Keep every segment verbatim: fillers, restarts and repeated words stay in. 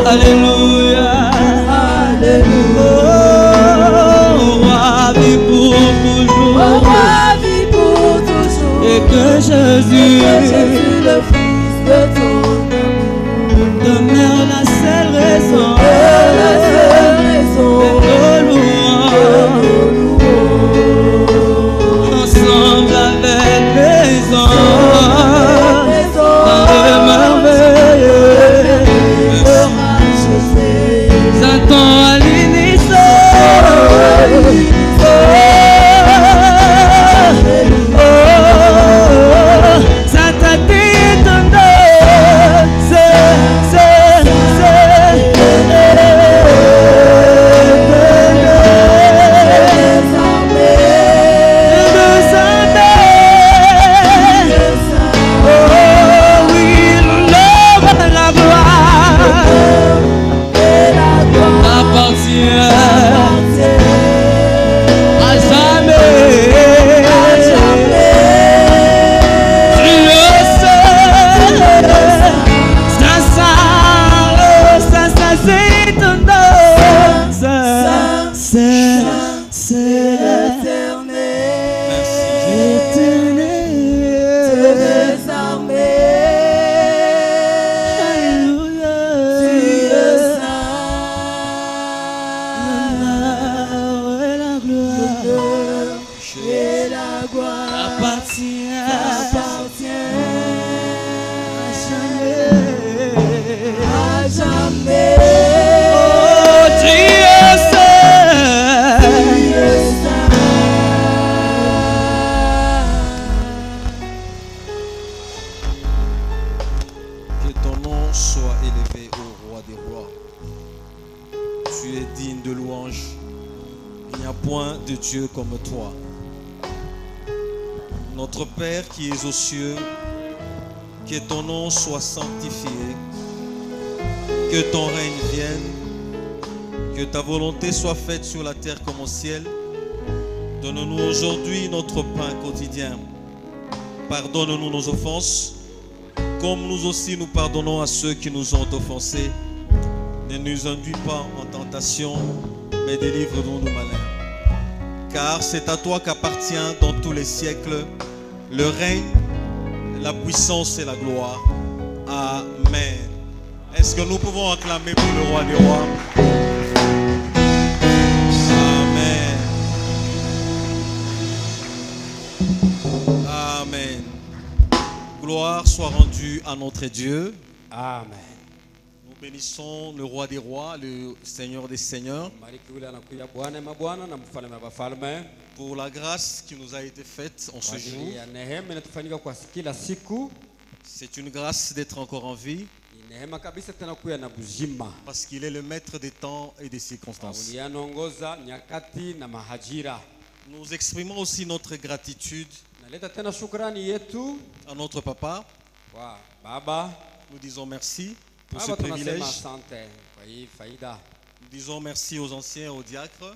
Alléluia. Alléluia. Oh, roi vit pour toujours. Oh, roi vit pour toujours. Et que Jésus, et que Jésus le Fils de ton amour demeure la seule raison, la seule raison de nos louanges. Ensemble avec les anges dans le merveilleux Satan à l'unisson. Oh, oh, ça t'a dit ton nom. C'est, c'est, c'est Dieu comme toi. Notre Père qui es aux cieux, que ton nom soit sanctifié, que ton règne vienne, que ta volonté soit faite sur la terre comme au ciel. Donne-nous aujourd'hui notre pain quotidien. Pardonne-nous nos offenses, comme nous aussi nous pardonnons à ceux qui nous ont offensés. Ne nous induis pas en tentation, mais délivre-nous du malin. Car c'est à toi qu'appartient dans tous les siècles le règne, la puissance et la gloire. Amen. Est-ce que nous pouvons acclamer pour le roi des rois? Amen. Amen. Gloire soit rendue à notre Dieu. Amen. Nous bénissons le roi des rois, le Seigneur des seigneurs, pour la grâce qui nous a été faite en ce jour. C'est une grâce d'être encore en vie, parce qu'il est le maître des temps et des circonstances. Nous exprimons aussi notre gratitude à notre papa. Nous disons merci pour ce privilège. Nous disons merci aux anciens, aux diacres,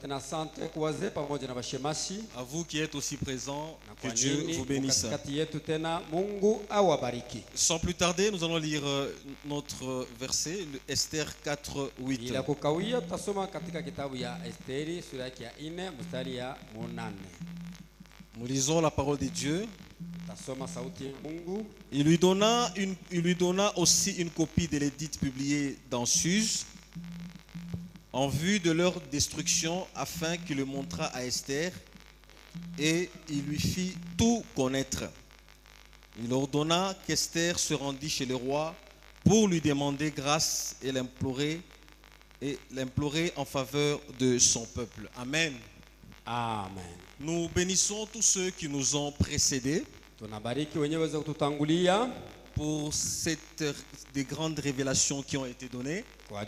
à vous qui êtes aussi présents, que Dieu vous bénisse. Sans plus tarder, nous allons lire notre verset, Esther quatre, huit. Nous lisons la parole de Dieu. Il lui donna, une, il lui donna aussi une copie de l'édit publié dans Suse en vue de leur destruction, afin qu'il le montrât à Esther, et il lui fit tout connaître. Il ordonna qu'Esther se rendît chez le roi pour lui demander grâce et l'implorer et l'implorer en faveur de son peuple. Amen. Amen. Nous bénissons tous ceux qui nous ont précédés pour cette, des grandes révélations qui ont été données.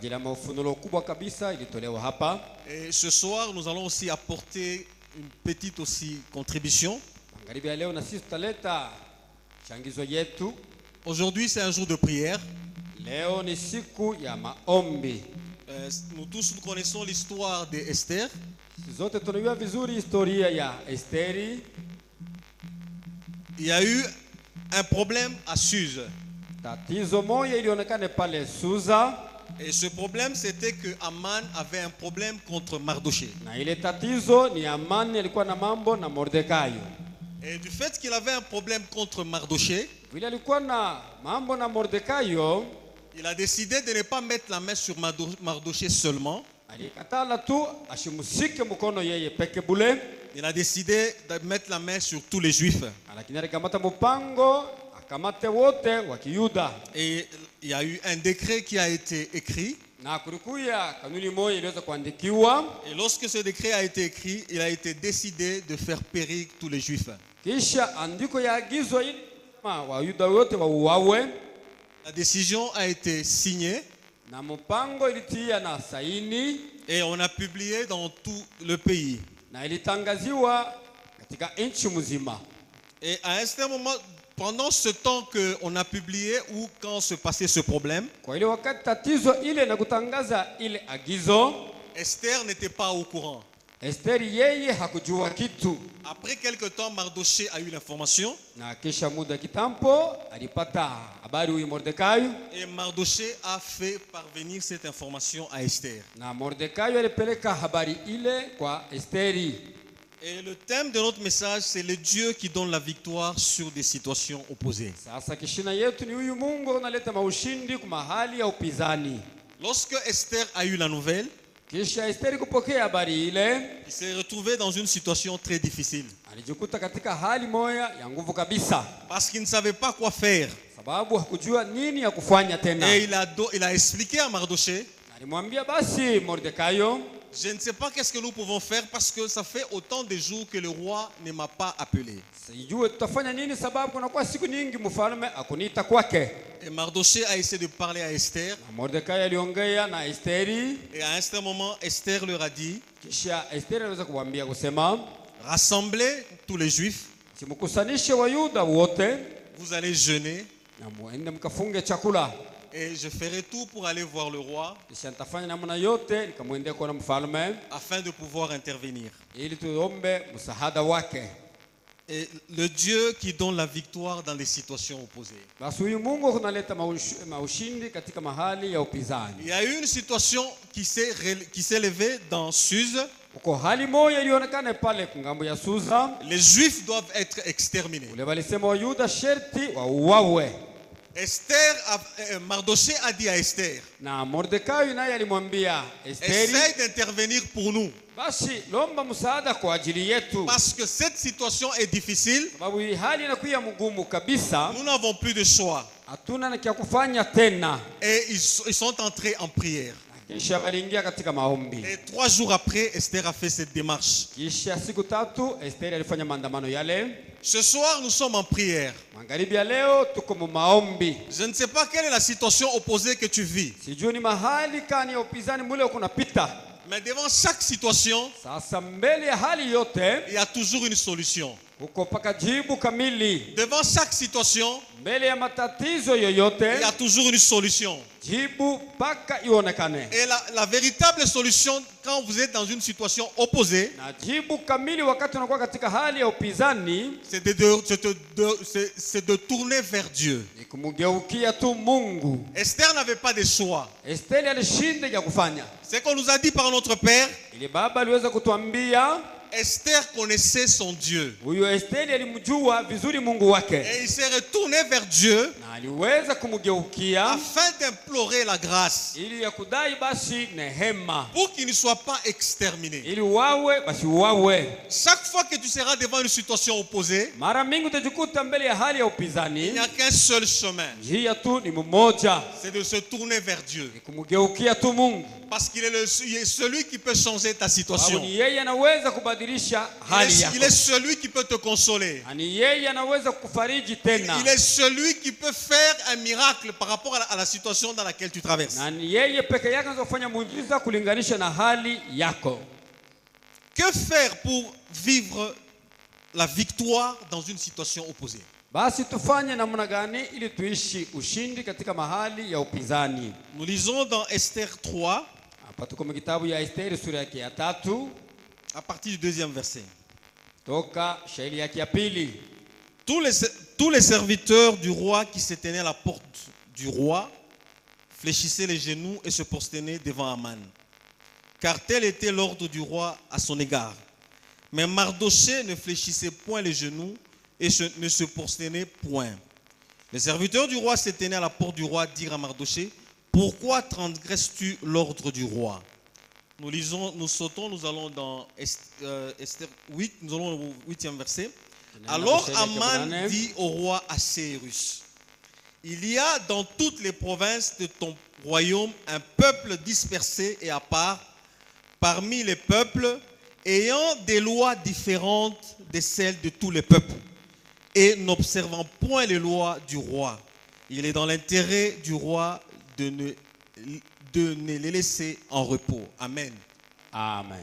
Et ce soir, nous allons aussi apporter une petite aussi contribution. Aujourd'hui, c'est un jour de prière. Euh, nous tous nous connaissons l'histoire d'Esther. Il y a eu un problème à Suse. Et ce problème, c'était que Aman avait un problème contre Mardoché. Na ile tatizo ni Amani alikuwa na mambo na Mordekai. Et du fait qu'il avait un problème contre Mardoché, Vile alikuwa na mambo na Mordekai, il a décidé de ne pas mettre la main sur Mardo- Mardoché seulement. alikatala tu ashimusike mkono yeye peke bule, Il a décidé de mettre la main sur tous les Juifs. lakini alikamata mpango akamate wote wa Kiyuda. Et il y a eu un décret qui a été écrit. Na kulikuya kanuni moja iliweza kuandikiwa, Et lorsque ce décret a été écrit, il a été décidé de faire périr tous les Juifs. kisha andiko ya agizo ili Wayuda wote wauawe, La décision a été signée na mpango ilitia na saini et on a publié dans tout le pays. na ilitangaziwa katika nchi mzima. Et à un certain moment, pendant ce temps qu'on a publié ou quand se passait ce problème, Kwa ile wakati tatizo ile na kutangaza ile agizo, Esther n'était pas au courant. Esteri yeye hakujua kitu, Après quelque temps, Mardoché a eu l'information na kisha muda kitambo alipata habari huyu Mordekai, et Mardoché a fait parvenir cette information à Esther. na Mordekai alipeleka habari ile kwa Esteri. Et le thème de notre message, c'est le Dieu qui donne la victoire sur des situations opposées. Sasa kishina yetu ni huyu Mungu analeta maushindi kwa mahali ya upinzani. Lorsque Esther a eu la nouvelle, Kisha Esteri kupokea habari ile, il s'est retrouvé dans une situation très difficile alijikuta katika hali moja ya nguvu kabisa, parce qu'il ne savait pas quoi faire. sababu hakujua nini ya kufanya tena. Et il a, do- il a expliqué à Mardoché, Alimwambia basi Mordekai, je ne sais pas qu'est-ce que nous pouvons faire parce que ça fait autant de jours que le roi ne m'a pas appelé. sijue tutafanya nini, sababu kunakuwa siku nyingi mfalme akuniita kwake. Et Mardoché a essayé de parler à Esther. Na Mordekai aliongea na Esteri, Et à un certain moment, Esther leur a dit, kisha Esteri aliweza kumwambia kusema, rassemblez tous les Juifs, simkusanishe Wayuda wote vous allez jeûner na muende mkafunge chakula, et je ferai tout pour aller voir le roi kisha nitafanya namna yote nikamwendea kwa mfalme afin de pouvoir intervenir. ili tuombe msaada wake. Et le Dieu qui donne la victoire dans les situations opposées. Basi huyu Mungu kunaleta maush- maushindi katika mahali ya upinzani. Il y a eu une situation qui s'est rel- qui s'est levée dans Suse. Uko hali moja ilionekana pale kungambo ya Susa, Les Juifs doivent être exterminés. ule walisema Wayuda sherti wauawe, Esther, a, euh, Mardoché a dit à Esther, na Mordekai naye alimwambia Esteri, essaye d'intervenir pour nous. basi lomba msaada kwa ajili yetu, Parce que cette situation est difficile, sababu hii hali inakuwa mgumu kabisa, nous n'avons plus de choix. hatuna na kia kufanya tena. Et ils, sont- ils sont entrés en prière. Kisha waliingia katika maombi. Et trois jours après, Esther a fait cette démarche. Kisha siku tatu Esteri alifanya maandamano yale. Ce soir, nous sommes en prière. Magharibi ya leo tuko mu maombi. Je ne sais pas quelle est la situation opposée que tu vis. Sijui ni mahali kani ya upinzani mule kunapita. Mais devant chaque situation, Sasa mbele ya hali yote il y a toujours une solution. uko paka jibu kamili. Devant chaque situation, Mbele ya matatizo il y yoyote a toujours une solution. jibu paka ionekane. Et la, la véritable solution, quand vous êtes dans une situation opposée, Na jibu kamili wakati unakuwa katika hali ya upinzani c'est de, de- c'est de- de- c'est- c'est de tourner vers Dieu. ni kumgeukia tu Mungu. Esther n'avait pas de choix. Esteri alishinda ya kufanya. C'est qu'on nous a dit par notre Père, Ili baba aliweza kutuambia Esther connaissait son Dieu. huyo Esteri alimjua vizuri Mungu wake, Et il s'est retourné vers Dieu na aliweza kumgeukia afin d'implorer la grâce ili ya kudai basi nehema, pour qu'il ne soit pas exterminé. ili wawe basi wawe. Chaque fois que tu seras devant une situation opposée, Mara mingi utajikuta mbele ya hali ya il upinzani, n'y a qu'un seul chemin, njia tu ni mmoja, c'est de se tourner vers Dieu. ni kumgeukia tu Mungu, Parce qu'il est, le- il est celui qui peut changer ta sababu situation. ni yeye anaweza kubadilisha Il hali est, yako, il est celui qui peut te consoler. na ni yeye anaweza kufariji tena, Il est celui qui peut faire un miracle par rapport à la, à la situation dans laquelle tu traverses. na ni yeye peke yake anaweza kufanya muujiza kulinganisha na hali yako. Que faire pour vivre la victoire dans une situation opposée? Basi tufanye namna gani ili tuishi ushindi katika mahali ya upinzani? Nous lisons dans Esther trois, Hapa tuko kitabu ya Esteri sura yake ya tatu à partir du deuxième verset. toka shairi yake ya pili. Tous les, tous les serviteurs du roi qui se tenaient à la porte du roi fléchissait les genoux et se prosternait devant Aman, car tel était l'ordre du roi à son égard. Mais Mardochée ne fléchissait point les genoux et ne se prosternait point. Les serviteurs du roi s'éteignaient à la porte du roi, dirent à Mardochée: pourquoi transgresses-tu l'ordre du roi? Nous lisons, nous sautons, nous allons dans Esther huit, nous allons au huitième verset. Alors Aman dit au roi Assuérus: il y a dans toutes les provinces de ton royaume un peuple dispersé et à part, parmi les peuples, ayant des lois différentes de celles de tous les peuples, et n'observant point les lois du roi. Il est dans l'intérêt du roi de ne, de ne les laisser en repos. Amen. Amen.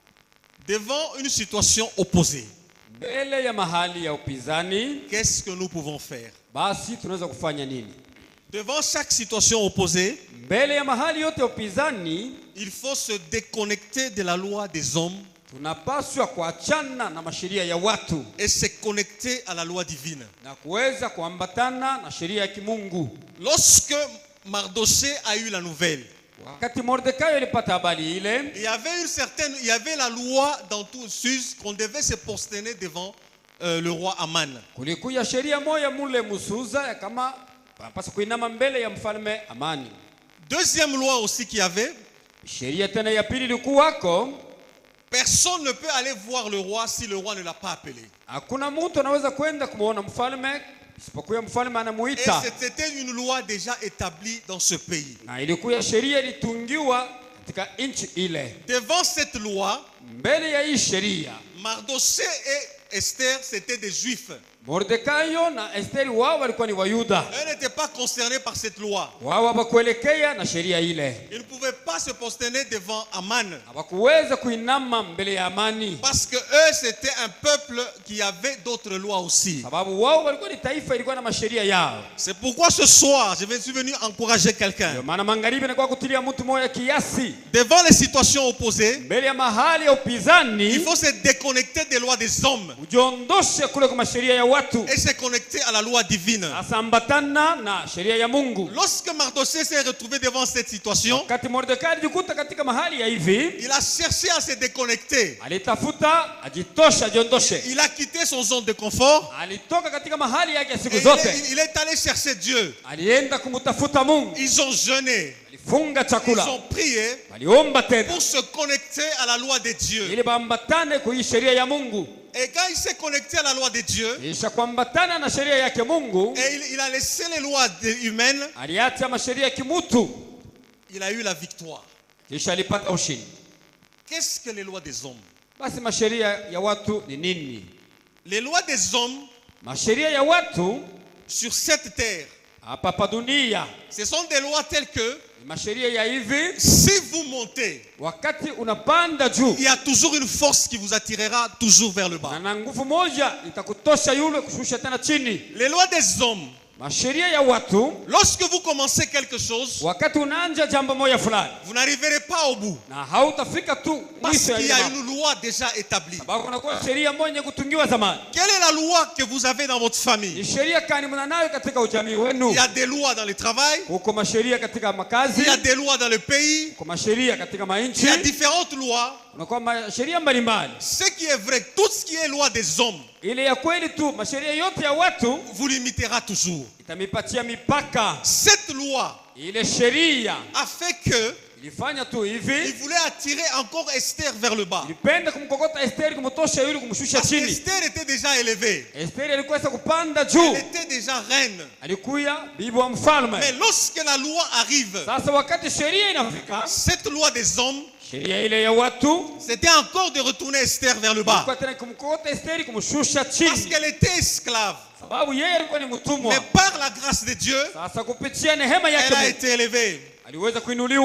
Devant une situation opposée, mbele ya mahali ya upinzani, qu'est-ce que nous pouvons faire? Basi tunaweza kufanya nini? Devant chaque situation opposée, mbele ya mahali yote ya upinzani, il faut se déconnecter de la loi des hommes tunapaswa kuachana na masheria ya watu et se connecter à la loi divine. Na kuweza kuambatana na sheria ya kimungu. Lorsque Mardochée a eu la nouvelle, wakati Mordekai alipata habari ile, il y avait une certaine, il y avait la loi dans tout Suse qu'on devait se prosterner devant euh, le roi Aman. Kulikuya sheria moja mule Musuza ya kama pasa kuinama mbele ya mfalme Amani. Deuxième loi aussi qu'il y avait, sheria tena ya pili ilikuwako, personne ne peut aller voir le roi si le roi ne l'a pas appelé. Hakuna mtu anaweza kwenda kumuona mfalme isipokuwa mfalme anamuita. Et c'était une loi déjà établie dans ce pays. Na ilikuwa sheria ilitungiwa katika nchi ile. Devant cette loi, mbele ya hii sheria, Mardochée et Esther c'était des juifs. Mordekai na Esther wao walikuwa ni Wayuda. Eux n'étaient pas concernés par cette loi. Wao hawakuelekea na sheria ile. Ils ne pouvaient pas se prosterner devant Aman. Hawakuweza kuinama mbele ya Amani. Parce que eux c'était un peuple qui avait d'autres lois aussi. Sababu wao walikuwa ni taifa ilikuwa na masheria yao. C'est pourquoi ce soir je suis venu encourager quelqu'un. Maana magharibi ni kwa kutilia mtu moja kiasi. Devant les situations opposées, mbele ya mahali ya upinzani, il faut se déconnecter des lois des hommes. Ujiondoshe kule kwa masheria ya watu. Et se connecter à la loi divine. Asambatana na sheria ya Mungu. Lorsque Mardochée s'est retrouvé devant cette situation, wakati Mordekai alijikuta katika mahali ya hivi, il a cherché à se déconnecter. Alitafuta ajitosha jiondoshe. Il a quitté son zone de confort. Alitoka katika mahali yake siku Et zote. il, est, il est allé chercher Dieu. Alienda kumtafuta Mungu. Ils ont jeûné. Alifunga chakula. Ils ont prié. Waliomba tena pour se connecter à la loi de Dieu. ili baambatane kwa sheria ya Mungu. Et quand il s'est connecté à la loi de Dieu, kisha kuambatana na sheria yake Mungu, et il, il a laissé les lois humaines, aliacha masheria ya kimutu, il a eu la victoire. kisha alipata ushindi. Qu'est-ce que les lois des hommes? Basi masheria ya watu ni nini? Les lois des hommes, masheria ya watu sur cette terre, hapa pa dunia, ce sont des lois telles que masheria ya hivi, si vous montez, wakati unapanda juu, il y a toujours une force qui vous attirera toujours vers le bas. na nguvu moja itakutosha yule kushusha tena chini. Les lois des hommes, masheria ya watu, lorsque vous commencez quelque chose, wakati unaanza jambo moja fulani, vous n'arriverez pas au bout. na hautafika tu parce mwisho. qu'il y a une loi déjà établie. Sababu kuna kwa sheria moja kutungiwa zamani. Quelle est la loi que vous avez dans votre famille? Ni sheria kani mnanayo katika ujamii wenu? Il y a des lois dans le travail. Huko masheria katika makazi. Il y a des lois dans le pays. Huko masheria katika manchi. Il y a différentes lois. Kuna masheria mbalimbali. Ce qui est vrai, tout ce qui est loi des hommes, ile ya kweli tu, masheria yote ya watu vous limitera toujours. Itamipatia mipaka. Cette loi, ile sheria, a fait que ilifanya tu hivi, il voulait attirer encore Esther vers le bas. Ilipenda kumkokota Esther kumtosha yule kumshusha chini. Parce que Esther était déjà élevée. Esther alikuwa kupanda juu. Elle était déjà reine. Alikuwa bibi wa mfalme. Mais lorsque la loi arrive, sasa wakati sheria inafika, cette loi des hommes, sheria ile ya watu, c'était encore de retourner Esther vers le bas. Ilikuwa tena kumkokota Esther kumshusha chini. Parce qu'elle était esclave. Sababu yeye alikuwa ni mtumwa. Mais par la grâce de Dieu, sasa kupitia neema yake elle a été élevée. aliweza kuinuliwa.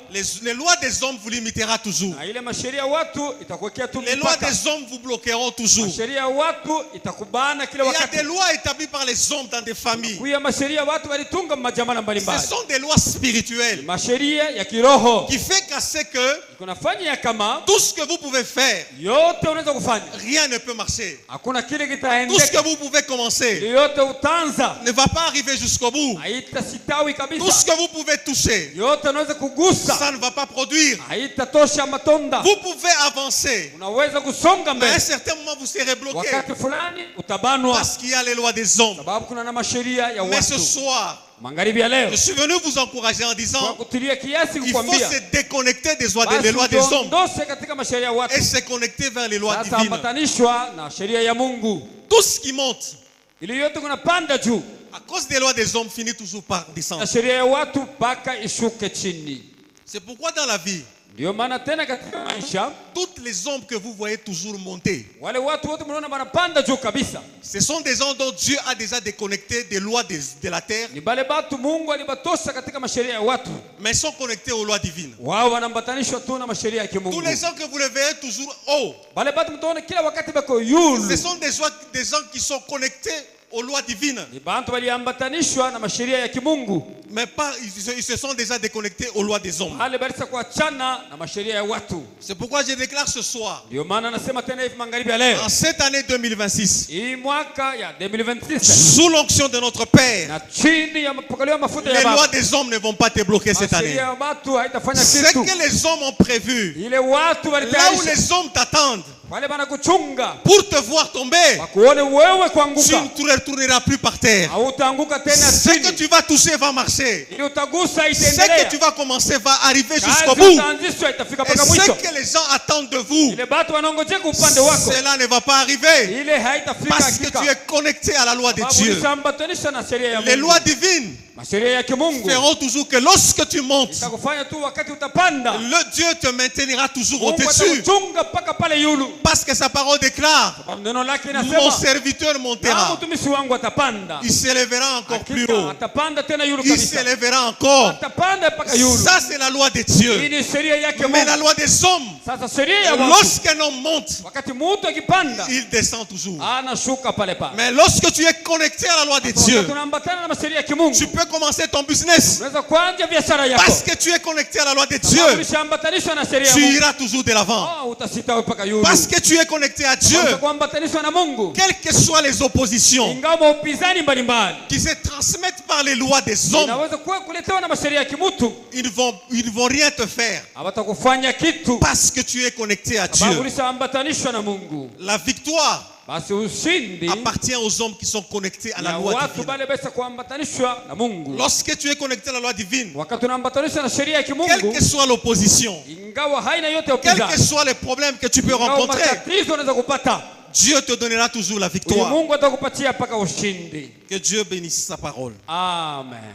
Les, les lois des hommes vous limitera toujours. na ile masheria ya watu itakuwekea tu Les lois mipaka. des hommes vous bloqueront toujours. Masheria ya watu itakubana kila Il y a wakati. des lois établies par les hommes dans des familles. Kuya masheria ya watu walitunga majamana Ce mbalimbali. sont des lois spirituelles Masheria ya kiroho qui fait qu'à ce que kunafanya ya kama tout ce que vous pouvez faire, yote unaweza kufanya, rien ne peut marcher. hakuna kile Tout ce kitaendeka, que vous pouvez commencer yote utaanza ne va pas arriver jusqu'au bout. haitasitawi Tout ce kabisa, que vous pouvez toucher, yote unaweza kugusa ça ne va pas produire. haitatosha matonda. Vous pouvez avancer, Unaweza kusonga mais à un mbele, certain moment vous serez bloqué wakati fulani utabanwa, parce qu'il y a les lois des hommes. sababu kuna na masheria ya Mais ce watu. soir, Magharibi ya leo je suis venu vous encourager en kwa disant kutilia kiasi il faut kukwambia se déconnecter des lois, des, basi les lois des hommes ujiondoshe katika masheria ya watu, et se connecter vers les lois sasa divines. ambatanishwa na sheria ya Mungu. Tout ce qui monte Ili yote kunapanda juu à cause des lois des hommes finit toujours par na descendre. sheria ya watu mpaka ishuke chini. C'est pourquoi dans la vie, Ndio maana tena katika maisha toutes les hommes que vous voyez toujours monter, wale watu wote mnaona wanapanda juu kabisa, ce sont des gens dont Dieu a déjà déconnecté des lois des- de la terre, ni bale batu Mungu alibatosha katika masheria ya watu, mais sont connectés aux lois divines. wao wanambatanishwa tu na masheria ya Tous kimungu. les gens que vous les verrez toujours haut, Bale batu mtaona kila wakati bako ce yulu, sont des gens, des gens qui sont connectés aux lois divines, ni bantu waliambatanishwa na masheria ya kimungu, mais pas, ils, se- ils se sont déjà déconnectés aux lois des hommes. wale balisa kuachana na masheria ya watu. C'est pourquoi je déclare ce soir, Ndio maana nasema tena hivi magharibi ya leo, en cette année deux mille vingt-six, hii mwaka ya elfu mbili ishirini sous l'onction de notre Père, na chini ya mapokeo ya mafuta ya les lois Baba, des hommes ne vont pas te bloquer cette année. masheria ya watu haitafanya Ce kitu. que les hommes ont prévu, Ile watu là où walitayarisha les hommes t'attendent wale banakuchunga pour te voir tomber, wakuone wewe tu kuanguka, ne te retourneras plus par terre. hautaanguka tena Ce que chini, tu vas toucher va marcher. ili utagusa Ce que itaendelea, tu vas commencer va arriver jusqu'au kazi bout. utaanzishwa itafika Et mpaka ce mwisho. que les gens attendent de vous, Ile batu wanaongojea kwa upande wako, cela ne va pas arriver. ile haitafika Parce que hakika, tu es connecté à la loi de sababu Dieu. ulishambatanisha na sheria ya Les Mungu. lois divines Masheria ya kimungu feront toujours que lorsque tu montes, itakufanya tu wakati utapanda, le Dieu te maintiendra toujours Mungu au-dessus. atakuchunga mpaka pale yulu. Parce que sa parole déclare, Sababu neno lake mon inasema serviteur na montera. mtumishi wangu atapanda, Il s'élèvera encore plus hakika haut. atapanda tena yulu Il kabisa, s'élèvera encore. atapanda mpaka yulu. Ça, c'est la loi de Hii Dieu. ni sheria yake Mais la Mungu. loi des hommes, Sasa sheria ya watu, lorsqu'un homme monte, wakati mtu akipanda il descend toujours. anashuka pale pale. Mais lorsque tu es connecté à la loi de Dieu, Wakati unaambatana na masheria ya kimungu, tu peux commencer ton business. unaweza kuanza biashara yako, Parce que tu es connecté à la loi de sababu Dieu, ulishaambatanishwa na sheria ya tu Mungu. iras toujours de l'avant. Ah, utasita mpaka yulu. Parce que tu es connecté à Dieu, Unaweza kuambatanishwa na Mungu, quelles que soient les oppositions ingawa maupinzani mbalimbali qui se transmettent par les lois des hommes, inaweza kuwa kuletewa na masheria ya kimutu, ils ne vont, ils ne vont rien te faire hawatakufanya kitu, parce que tu es connecté à sababu Dieu. ulishaambatanishwa na Mungu. La victoire Basi ushindi appartient aux hommes qui sont connectés à la ya loi watu divine. bale besa kuambatanishwa na Mungu. Lorsque tu es connecté à la loi divine, Wakati unaambatanishwa na sheria ya quelle kimungu, que soit l'opposition, ingawa haina yote quels que upinzani, soient les problèmes que tu peux ingawa rencontrer, matatizo unaweza kupata, Dieu te donnera toujours la huyu victoire. Mungu atakupatia mpaka ushindi. Que Dieu bénisse sa parole. Amen.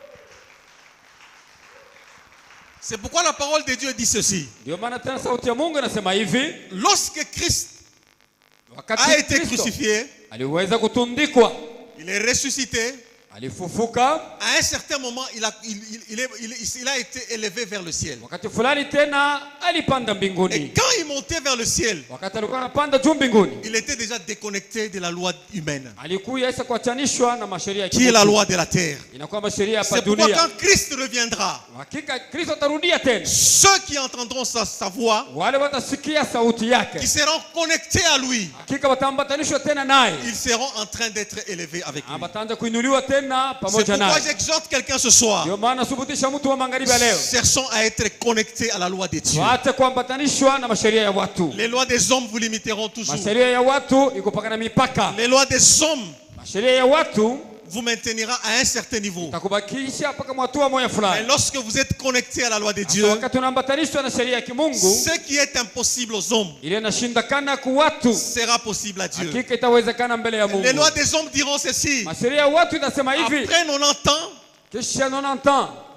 C'est pourquoi la parole de Dieu dit ceci. Ndio maana tena sauti ya Mungu inasema hivi, Lorsque Christ a wakati été Kristo crucifié, aliweza kutundikwa, il est ressuscité. alifufuka, À un certain moment, il a, il, il- il est- il- il a été élevé vers le ciel. wakati fulani tena alipanda Et mbinguni. quand il montait vers le ciel, Wakati alikuwa anapanda juu mbinguni, il était déjà déconnecté de la loi humaine, alikuwa isa kuachanishwa na masheria ya qui est la kimungu. loi de la terre. Inakuwa masheria hapa C'est pourquoi dunia. quand Christ reviendra, Hakika Kristo atarudia tena, ceux qui entendront sa, sa voix, wale watasikia sauti yake, qui seront connectés à lui, hakika wataambatanishwa tena naye, ils seront en train d'être élevés avec lui. wataanza kuinuliwa tena C'est pamoja pourquoi naye. j'exhorte quelqu'un ce soir. Ndio maana subutisha mtu wa magharibi ya leo, Cherchons à être connectés à la loi de Dieu. waache kuambatanishwa na masheria ya watu. Les lois des hommes vous limiteront toujours. Masheria ya watu iko paka na mipaka. Les lois des hommes Masheria ya watu vous maintenira à un certain niveau. takubakisha mpaka mwatua moya Mais fulani. lorsque vous êtes connecté à la loi de Sasa Dieu, wakati unaambatanishwa na sheria ya kimungu, ce qui est impossible aux hommes ile inashindikana kwa watu, sera possible à Dieu. hakika itawezekana mbele ya Mungu. Les lois des hommes diront ceci. Masheria ya watu itasema hivi, Après quatre-vingt-dix ans, kisha nonanta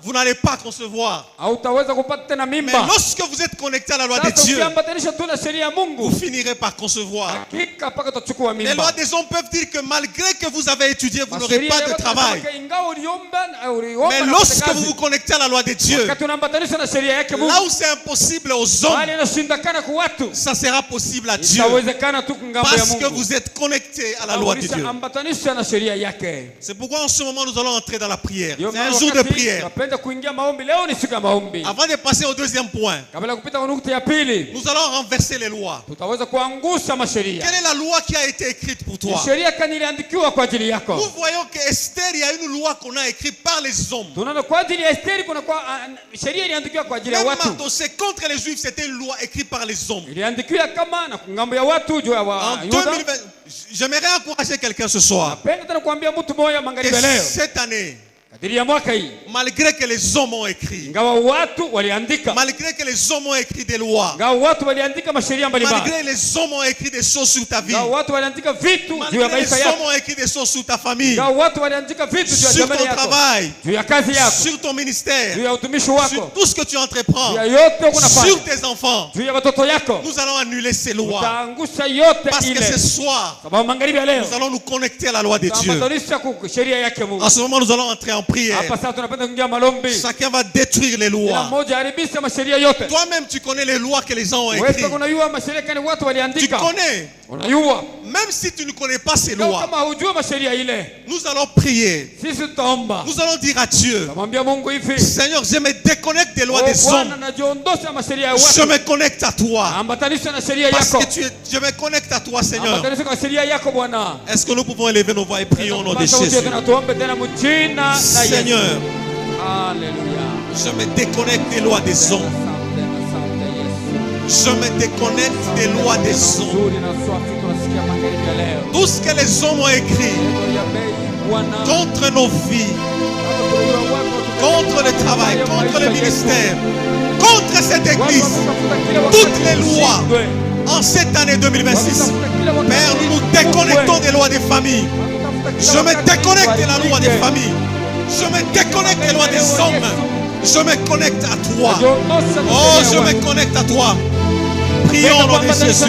vous n'allez pas concevoir. hautaweza kupata tena Mais mimba. lorsque vous êtes connecté à la loi de Sasa Dieu, ukiambatanisha tu na sheria ya vous Mungu, finirez par concevoir. hakika mpaka utachukua Les lois mimba. des hommes peuvent dire que malgré que vous avez étudié, vous n'aurez Sheria pas ya de watu travail. wanasema ingawa uliomba na uliomba Mais na lorsque kupata vous kazi, vous connectez à la loi de Dieu, wakati unaambatanisha na sheria yake là Mungu, où c'est impossible aux hommes, bali inashindikana kwa watu, ça sera possible à Dieu. itawezekana tu ngambo ya Parce que Mungu. vous êtes connecté à la loi de Dieu. Ambatanisha na sheria yake. C'est pourquoi en ce moment nous allons entrer dans la prière. Ndio C'est maana un jour de wakati prière. tunapenda kuingia maombi. Leo ni siku ya maombi. Avant de passer au deuxième point, Kabla ya kupita kwa nukta ya pili, nous allons renverser les lois. tutaweza kuangusha masheria. Quelle est la loi qui a été écrite pour toi? Sheria kani iliandikiwa kwa ajili yako. Nous voyons que Esther, il y a une loi qu'on a écrite par les hommes. Tunaona kwa ajili ya Esteri kuna kwa uh, sheria iliandikiwa kwa ajili ya Même watu. Mardochée contre les Juifs, c'était une loi écrite par les hommes. Iliandikiwa kama na ngambo ya watu juu ya En Yuda. deux mille vingt, j'aimerais encourager quelqu'un ce soir. Napenda tena kuambia mtu mmoja magharibi Et leo. cette année, Kadiri ya mwaka hii, malgré que les hommes ont écrit, ingawa watu waliandika, malgré que les hommes ont écrit des lois, ingawa watu waliandika masheria mbalimbali, malgré les hommes ont écrit des choses sur ta vie, ingawa watu waliandika vitu juu ya malgré les maisha hommes yako, ont écrit des choses sur ta famille, ingawa watu waliandika vitu juu ya sur jamii ton yako, travail, juu ya kazi yako, sur ton juu ministère, ya utumishi sur wako, tout ce que tu entreprends, juu ya yote unafanya, sur tes enfants. juu ya watoto yako, Nous allons annuler ces lois. utaangusha yote Parce que ile. ce soir, Sababu magharibi ya leo nous allons nous connecter à la loi de Dieu. tutambatanisha kwa sheria yake Mungu. En ce moment, nous allons entrer en prière. Hapa sasa tunapenda kuingia malombi. Chacun va détruire les Kila lois. mmoja haribisha masheria yote. Toi-même, tu connais les lois que les gens ont Wewe écrites. unajua masheria kani watu Tu waliandika. connais. Unajua. Même si tu ne connais pas ces Kama lois, kama hujua masheria ile, nous allons prier. sisi tutaomba. Nous allons dire à Dieu, Tamwambia Mungu hivi, Seigneur, je me déconnecte des lois "Oh, des Bwana, hommes. najiondosha masheria ya Je watu. me connecte à toi. Ambatanisha na sheria Parce yako. que tu es, je me connecte à toi, Seigneur. Ambatanisha kwa sheria yako Bwana." Est-ce que nous pouvons élever nos voix et prier au nom de Basi wote Jésus? tena tuombe tena mjina la Yesu. Seigneur, Haleluya. je me déconnecte des lois des hommes. Asante, asante Yesu. Je me déconnecte des lois des hommes. Nzuri na safi tunasikia magharibi ya leo. Tout ce que les hommes ont écrit Neno ya bei Bwana. contre nos vies, contre le travail, contre le ministère, contre cette église, toutes les lois en cette année deux mille vingt-six. Père, nous nous déconnectons des lois des familles. Je me déconnecte de la loi des familles. Je me déconnecte des lois des hommes. Je me connecte à toi. Oh, je me connecte à toi. Prions au nom de Jésus.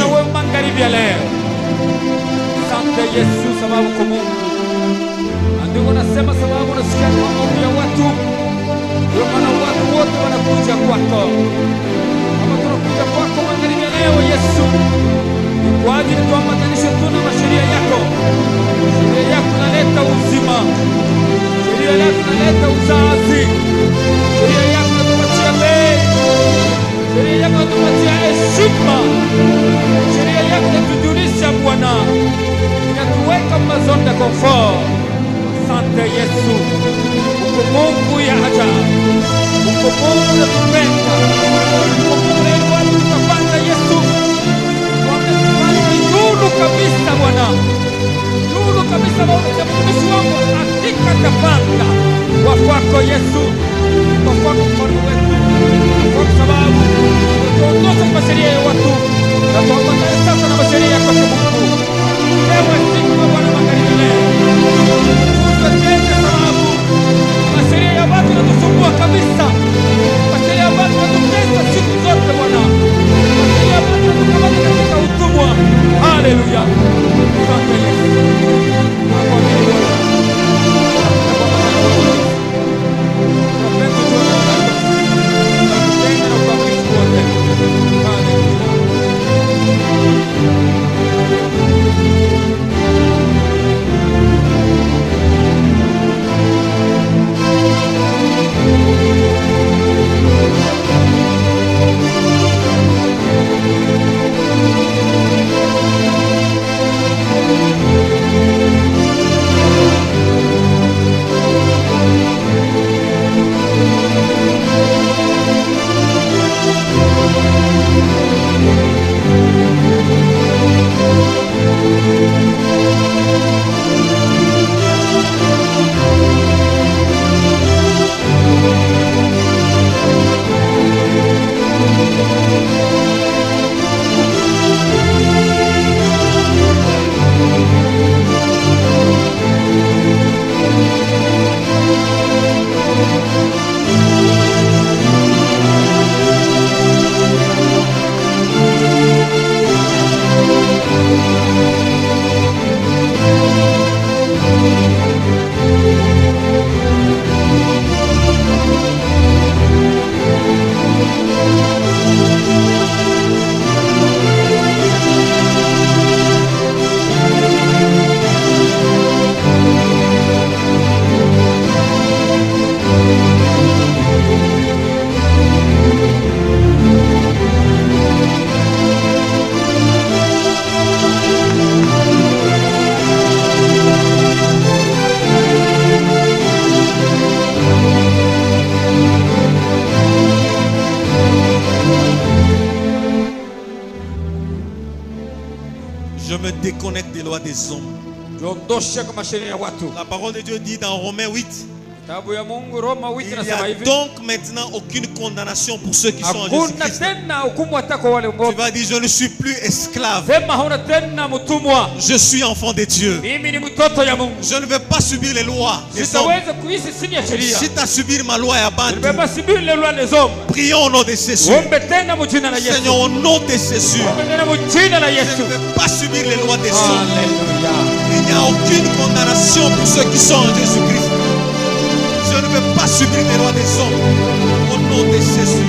Asante Yesu, sababu kwa Mungu. Andiko nasema sababu nasikia maombi ya watu. Ndio maana watu wote wanakuja kwako. Kama tunakuja kwako magharibi ya leo Yesu, ni kwa ajili tuambatanishe tu na masheria yako. Sheria yako inaleta uzima. Sheria yako inaleta uzazi. Sheria yako inatupatia bei. Sheria yako inatupatia heshima. Sheria yako inatujulisha Bwana, inatuweka mazone de confort. Asante Yesu, uko Mungu ya ajabu, uko Mungu unatupenda, uko Mungu unayeweza kutupanda Yesu, wamepanda yulu kabisa Bwana, yulu kabisa Bwana, mtumishi wangu hakika tapanda wa kwako Yesu, wa kwako mfalme wetu, kwa sababu tuondoka kwa sheria ya watu na tuambatane sasa na masheria yako Mungu. Ewe siku Bwana magharibi leo, usitende sababu masheria ya watu yanatusumbua kabisa, masheria ya me déconnecte des lois des hommes. jiondoshe kwa masheria ya watu. La parole de Dieu dit dans Romains huit, Kitabu ya Mungu Roma il wiki n'y nasema a hivi, donc maintenant aucune condamnation pour ceux qui sont en hakuna Jésus-Christ. tena hukumu hata kwa wale Tu wote. vas dire, je ne suis plus esclave. Sema hauna tena mtumwa, Je suis enfant de Dieu. mimi ni mtoto ya Mungu. Je ne veux pas subir les lois des hommes. Sitaweza kuishi chini ya sheria. Si tu as subi ma loi à Bantu, Nimebeba sibiri le loi des hommes. prions au nom de Jésus. Ombe tena mjina la Yesu. Seigneur, au nom de Jésus, Ombe tena mjina la je Yesu. ne veux pas subir les lois des hommes. Alléluia. Il n'y a aucune condamnation pour ceux qui sont en Jésus-Christ. Je ne veux pas subir les lois des hommes. Au nom de Jésus.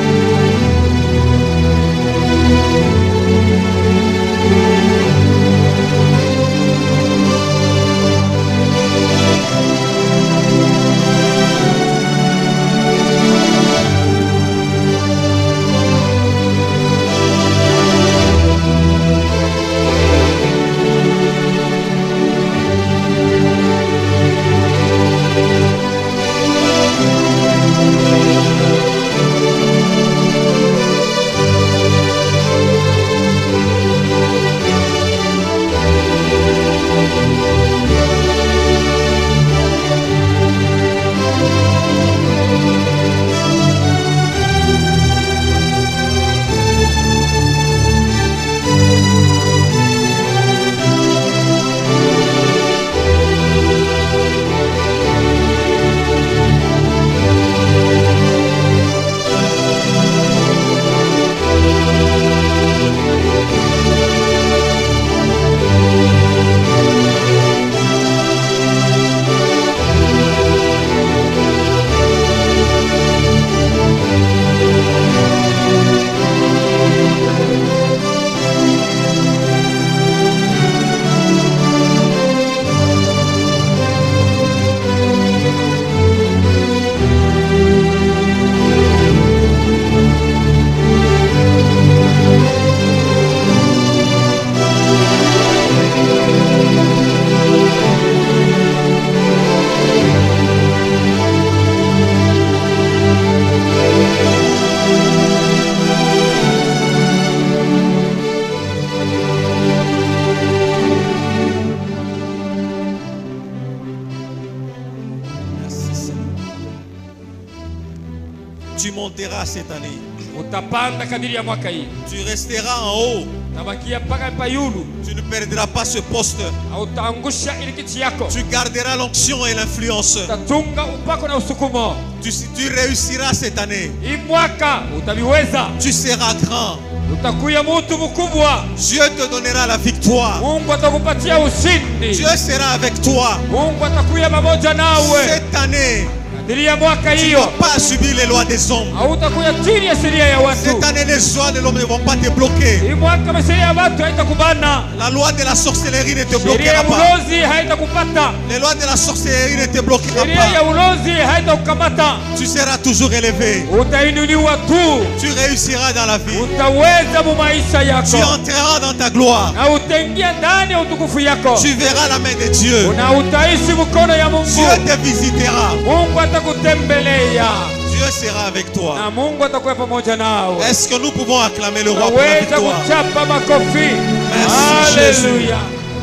Tu monteras cette année. Utapanda kadiri ya mwaka hii. Tu resteras en haut. Tabakia mpaka payulu. Tu ne perdras pas ce poste. Hautaangusha ile kiti yako. Tu garderas l'onction et l'influence. Utatunga upako na usukumo. Tu, tu réussiras cette année. Hii mwaka utaviweza. Tu seras grand. Utakuya mtu mkubwa. Dieu te donnera la victoire. Mungu atakupatia ushindi. Dieu sera avec toi. Mungu atakuya pamoja nawe. Cette année, kadiri ya mwaka tu ne hiyo. vas pas subir les lois des hommes. Hautakuya chini ya sheria ya watu. Cette année, les lois de l'homme ne vont pas te bloquer. Hii mwaka sheria ya watu haitakubana. La loi de la sorcellerie ne te Sheria ya bloquera pas. ulozi haitakupata. Les lois de la sorcellerie ne te bloquera Sheria ya pas. ulozi haitakukamata. Tu seras toujours élevé. Utainuliwa tu. Tu réussiras dans la vie. Utaweza mu maisha yako. Tu entreras dans ta gloire. Na utaingia ndani ya utukufu yako. Tu verras la main de Dieu. Na utaishi mkono ya Mungu. Dieu te visitera. Mungu atakutembelea. Dieu sera avec toi. Na Mungu atakuwa pamoja nawe. Est-ce que nous pouvons acclamer le roi pour la Naweza victoire? kuchapa makofi. Merci, Haleluya.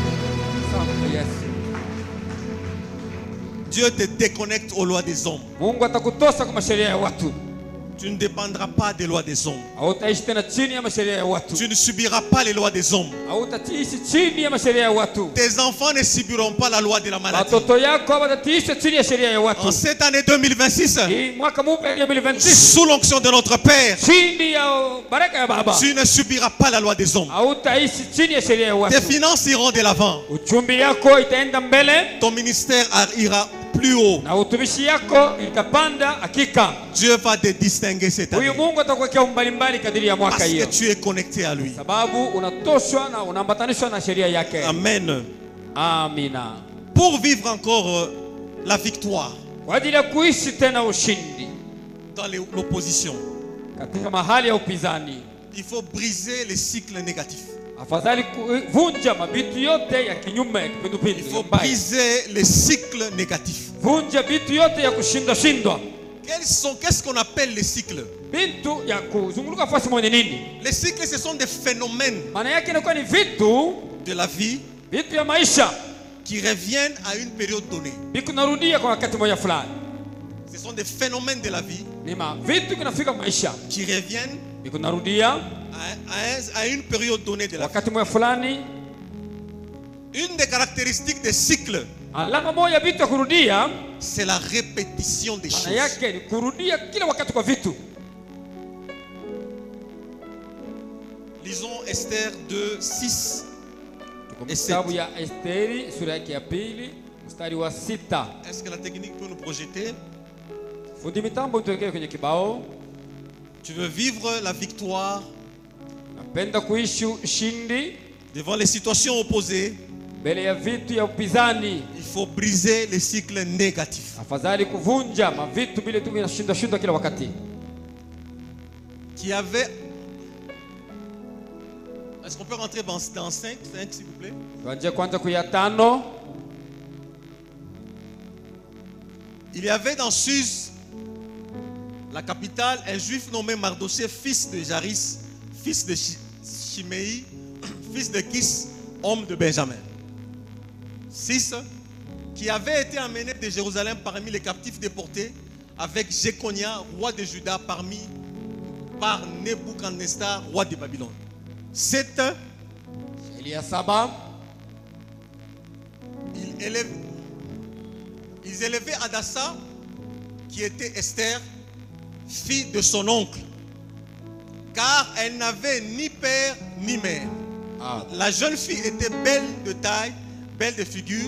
Dieu te déconnecte aux lois des hommes. Mungu atakutosa kwa sheria ya watu. Tu ne dépendras pas des lois des hommes. Hautaishi tena chini ya sheria ya watu. Tu ne subiras pas les lois des hommes. Hautaishi chini ya sheria ya watu. Tes enfants ne subiront pas la loi de la maladie. Watoto yako wataishi chini ya sheria ya watu. En cette année deux mille vingt-six, Hii mwaka mpya elfu mbili ishirini. sous l'onction de notre Père, Chini ya baraka ya Baba. tu ne subiras pas la loi des hommes. Hautaishi chini ya sheria ya watu. Tes finances iront de l'avant. Uchumi yako itaenda mbele. Ton ministère ira plus haut. Na utumishi yako itapanda hakika. Dieu va te distinguer cette année. Huyu Mungu atakuwekea umbali mbali kadiri ya mwaka Parce hiyo. que tu es connecté à lui. Sababu unatoshwa na unaambatanishwa na sheria yake. Amen. Amina. Pour vivre encore euh, la victoire Kwa ajili ya kuishi tena ushindi dans les- l'opposition, katika mahali ya upinzani, il faut briser les cycles négatifs. afadhali kuvunja mabitu yote ya kinyume ya Il kipindupindu. faut mbaya. briser les cycles négatifs. Vunja bitu yote ya kushindwa shindwa. Quels sont, qu'est-ce qu'on appelle les cycles? Vitu ya kuzunguruka fasi moja ni nini? Les cycles, ce sont des phénomènes Maana yake inakuwa ni vitu de la vie vitu ya maisha qui reviennent à une période donnée. vikunarudia kwa wakati moja fulani. Ce sont des phénomènes de la vie Ni ma vitu kinafika maisha qui reviennent vikunarudia à, à, à une période donnée de la vie. wakati moja fulani. Une des caractéristiques des cycles, Alama moja vitu ya kurudia c'est la répétition des maana choses. yake ni kurudia kila wakati kwa vitu. Lisons Esther deux, six et sept. Kitabu ya Esteri sura yake ya pili mstari wa sita. Est-ce que la technique peut nous projeter? Fundi mitambo tuwekee kwenye kibao. Tu veux vivre la victoire Napenda kuishi ushindi devant les situations opposées. mbele ya vitu ya upinzani. Il faut briser les cycles négatifs. Afadhali kuvunja mavitu vile tu vinashinda shinda kila wakati. Qui avait... Est-ce qu'on peut rentrer dans, dans cinq, cinq s'il vous plaît? Tuanze kwanza kuya tano. Il y avait dans Suse, la capitale, un juif nommé Mardochée, fils de Jaris, fils de Shimei, fils de Kis, homme de Benjamin. six. Qui avait été amené de Jérusalem parmi les captifs déportés avec Jéconia, roi de Juda, parmi par Nebuchadnezzar, roi de Babylone. sept. Il y a saba. Ils élèvent, ils élevaient Adassa, qui était Esther, fille de son oncle, car elle n'avait ni père ni mère. Ah. La jeune fille était belle de taille, belle de figure.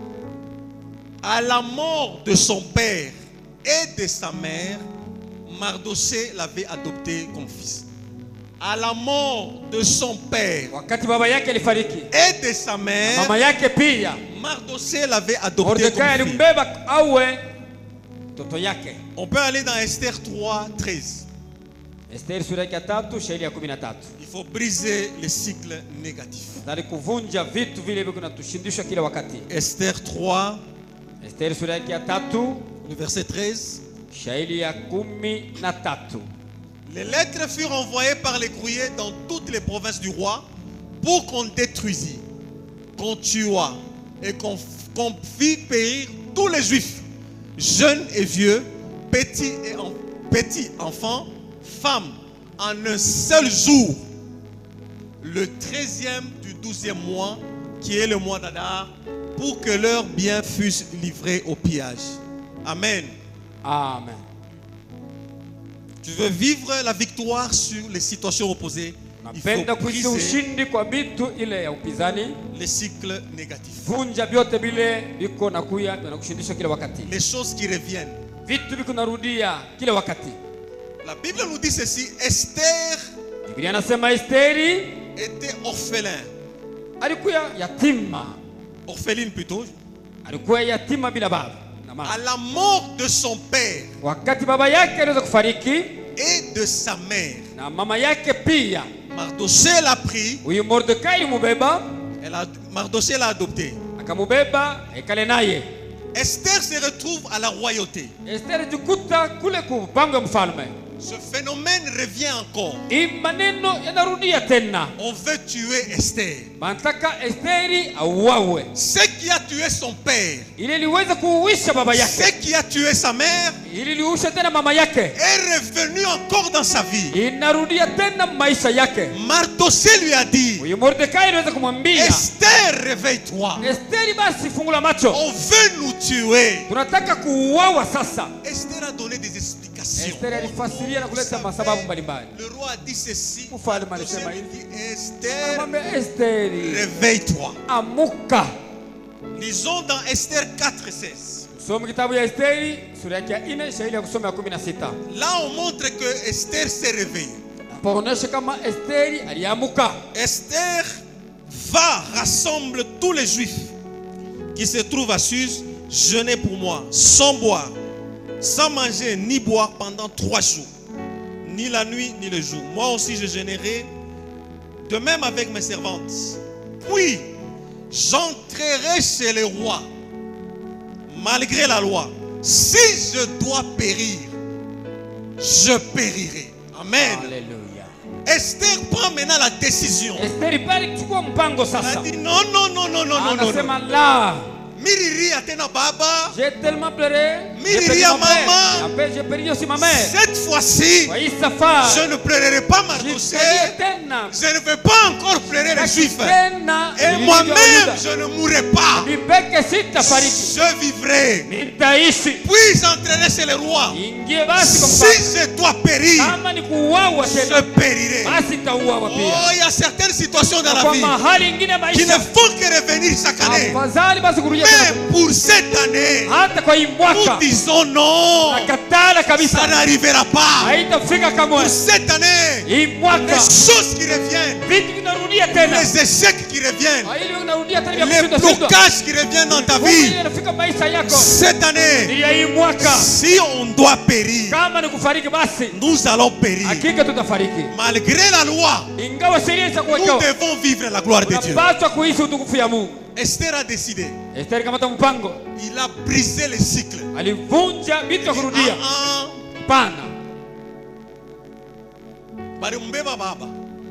À la mort de son père et de sa mère, Mardochée l'avait adoptée comme fils. À la mort de son père Wakati baba yake alifariki, et de sa mère, mama yake pia Mardochée l'avait adopté Mordekai comme fils. alimbeba awe mtoto yake. On peut aller dans Esther trois, treize. Esteri sura ya tatu shairi ya kumi na tatu. Il faut briser les cycles négatifs. Ndali kuvunja vitu vile vile kunatushindisha kila wakati. Esther trois, Esteri sura ya tatu le verset treize. shairi ya kumi na tatu. Les lettres furent envoyées par les courriers dans toutes les provinces du roi pour qu'on détruisît, qu'on tuât et qu'on qu'on fit périr tous les juifs, jeunes et vieux, petits et en, petits enfants, femmes, en un seul jour, le treizième du douzième mois, qui est le mois d'Adar, pour que leurs biens fussent livrés au pillage. Amen. Amen. Tu veux vivre la victoire sur les situations opposées, il Napenda faut kuishi briser ushindi kwa vitu ile ya upinzani. les cycles négatifs. Vunja vyote vile viko na kuya na kushindisha kila wakati. Les choses qui reviennent. Vitu viko narudia kila wakati. La Bible nous dit ceci, Esther Biblia inasema Esteri était orphelin. alikuwa yatima. Orpheline plutôt. Alikuwa yatima bila baba na mama. À la mort de son père Wakati baba yake aliweza kufariki et de sa mère, na mama yake pia, Mardochée l'a pris, huyu Mordekai mubeba elle a, Mardochée l'a adopté. akamubeba ekale naye. Esther se retrouve à la royauté. Esteri jikuta kule kupanga mfalme. Ce phénomène revient encore. Hii maneno yanarudia tena. On veut tuer Esther. Mantaka Esteri auawe. Ce qui a tué son père, Ili liweza kuuisha baba ce yake, qui a tué sa mère, ili liuisha tena mama yake, est revenu encore dans sa vie. inarudia tena maisha yake. Mardochée lui a dit, Huyu Mordekai aliweza kumwambia Esther, réveille-toi. Esteri, basi fungula macho, On veut nous tuer. tunataka kuuawa sasa. Esther a donné des explications. Esteri alifasiria na kuleta masababu mbalimbali. Le roi a dit ceci. Mfalme Mardochée alisema lui hivi. dit, Esther, Amwambia Esteri, réveille-toi. amuka. Lisons dans Esther quatre, seize. Soma kitabu ya Esteri sura yake ya nne shairi ya kusoma ya kumi na sita. Là, on montre que Esther s'est réveillée. Paonesha kama Esteri aliamuka. Esther va, rassemble tous les juifs qui se trouvent à Suse, jeûner pour moi, sans boire, sans manger ni boire pendant trois jours, ni la nuit ni le jour. Moi aussi je jeûnerai, de même avec mes servantes. Puis j'entrerai chez le roi, malgré la loi. Si je dois périr, je périrai. Amen. Haleluya. Esther prend maintenant la décision. Esteri pale kuchukua mpango Elle sasa. dit non, non, non, non, non, non, non. Anasema la, Miriri atena baba. j'ai tellement pleuré. Miri J'ai perdu ya ma mère. mama. Après, j'ai perdu aussi ma mère. Cette fois-ci, Kwa hii safari, je ne pleurerai pas Mardoché. jitalie tena. Je ne vais pas encore pleurer les Juifs. Tena, Et nilivyo moi-même, Yuda. je ne mourrai pas. Nipeke sitafariki. Je vivrai. Nitaishi. Puis j'entrerai chez le roi. Ingie basi kwa Si mfalme. je dois périr, Kama ni kuuawa je tena, périrai. basi nitauawa Oh, pia. il y a certaines situations dans la Kwa vie mahali ingine qui ne maisha, font que revenir chaque année. afadhali basi kurudia Mais tena. pour cette année, Hata kwa hii nous mwaka disons non. nakatala kabisa, Ça n'arrivera pas. haitafika kamwe. Pour cette année, Hii les mwaka choses qui reviennent, vitu vinarudia tena, les échecs qui reviennent, ili unarudia tena vya les kushindwa shindwa. blocages qui reviennent dans ta Mungu vie. yeye anafika maisha yako. Cette année, Ni ya hii mwaka, si on doit périr, kama ni kufariki basi nous allons périr. hakika tutafariki. Malgré la loi, Ingawa sheria za nous kuwekewa, devons vivre la gloire de Dieu. unapaswa kuishi utukufu ya Mungu. Esther a décidé. Esteri kamata mpango, Il a brisé le cycle. alivunja vitu vya kurudia. Ah, Pana ah. Balimbeba baba,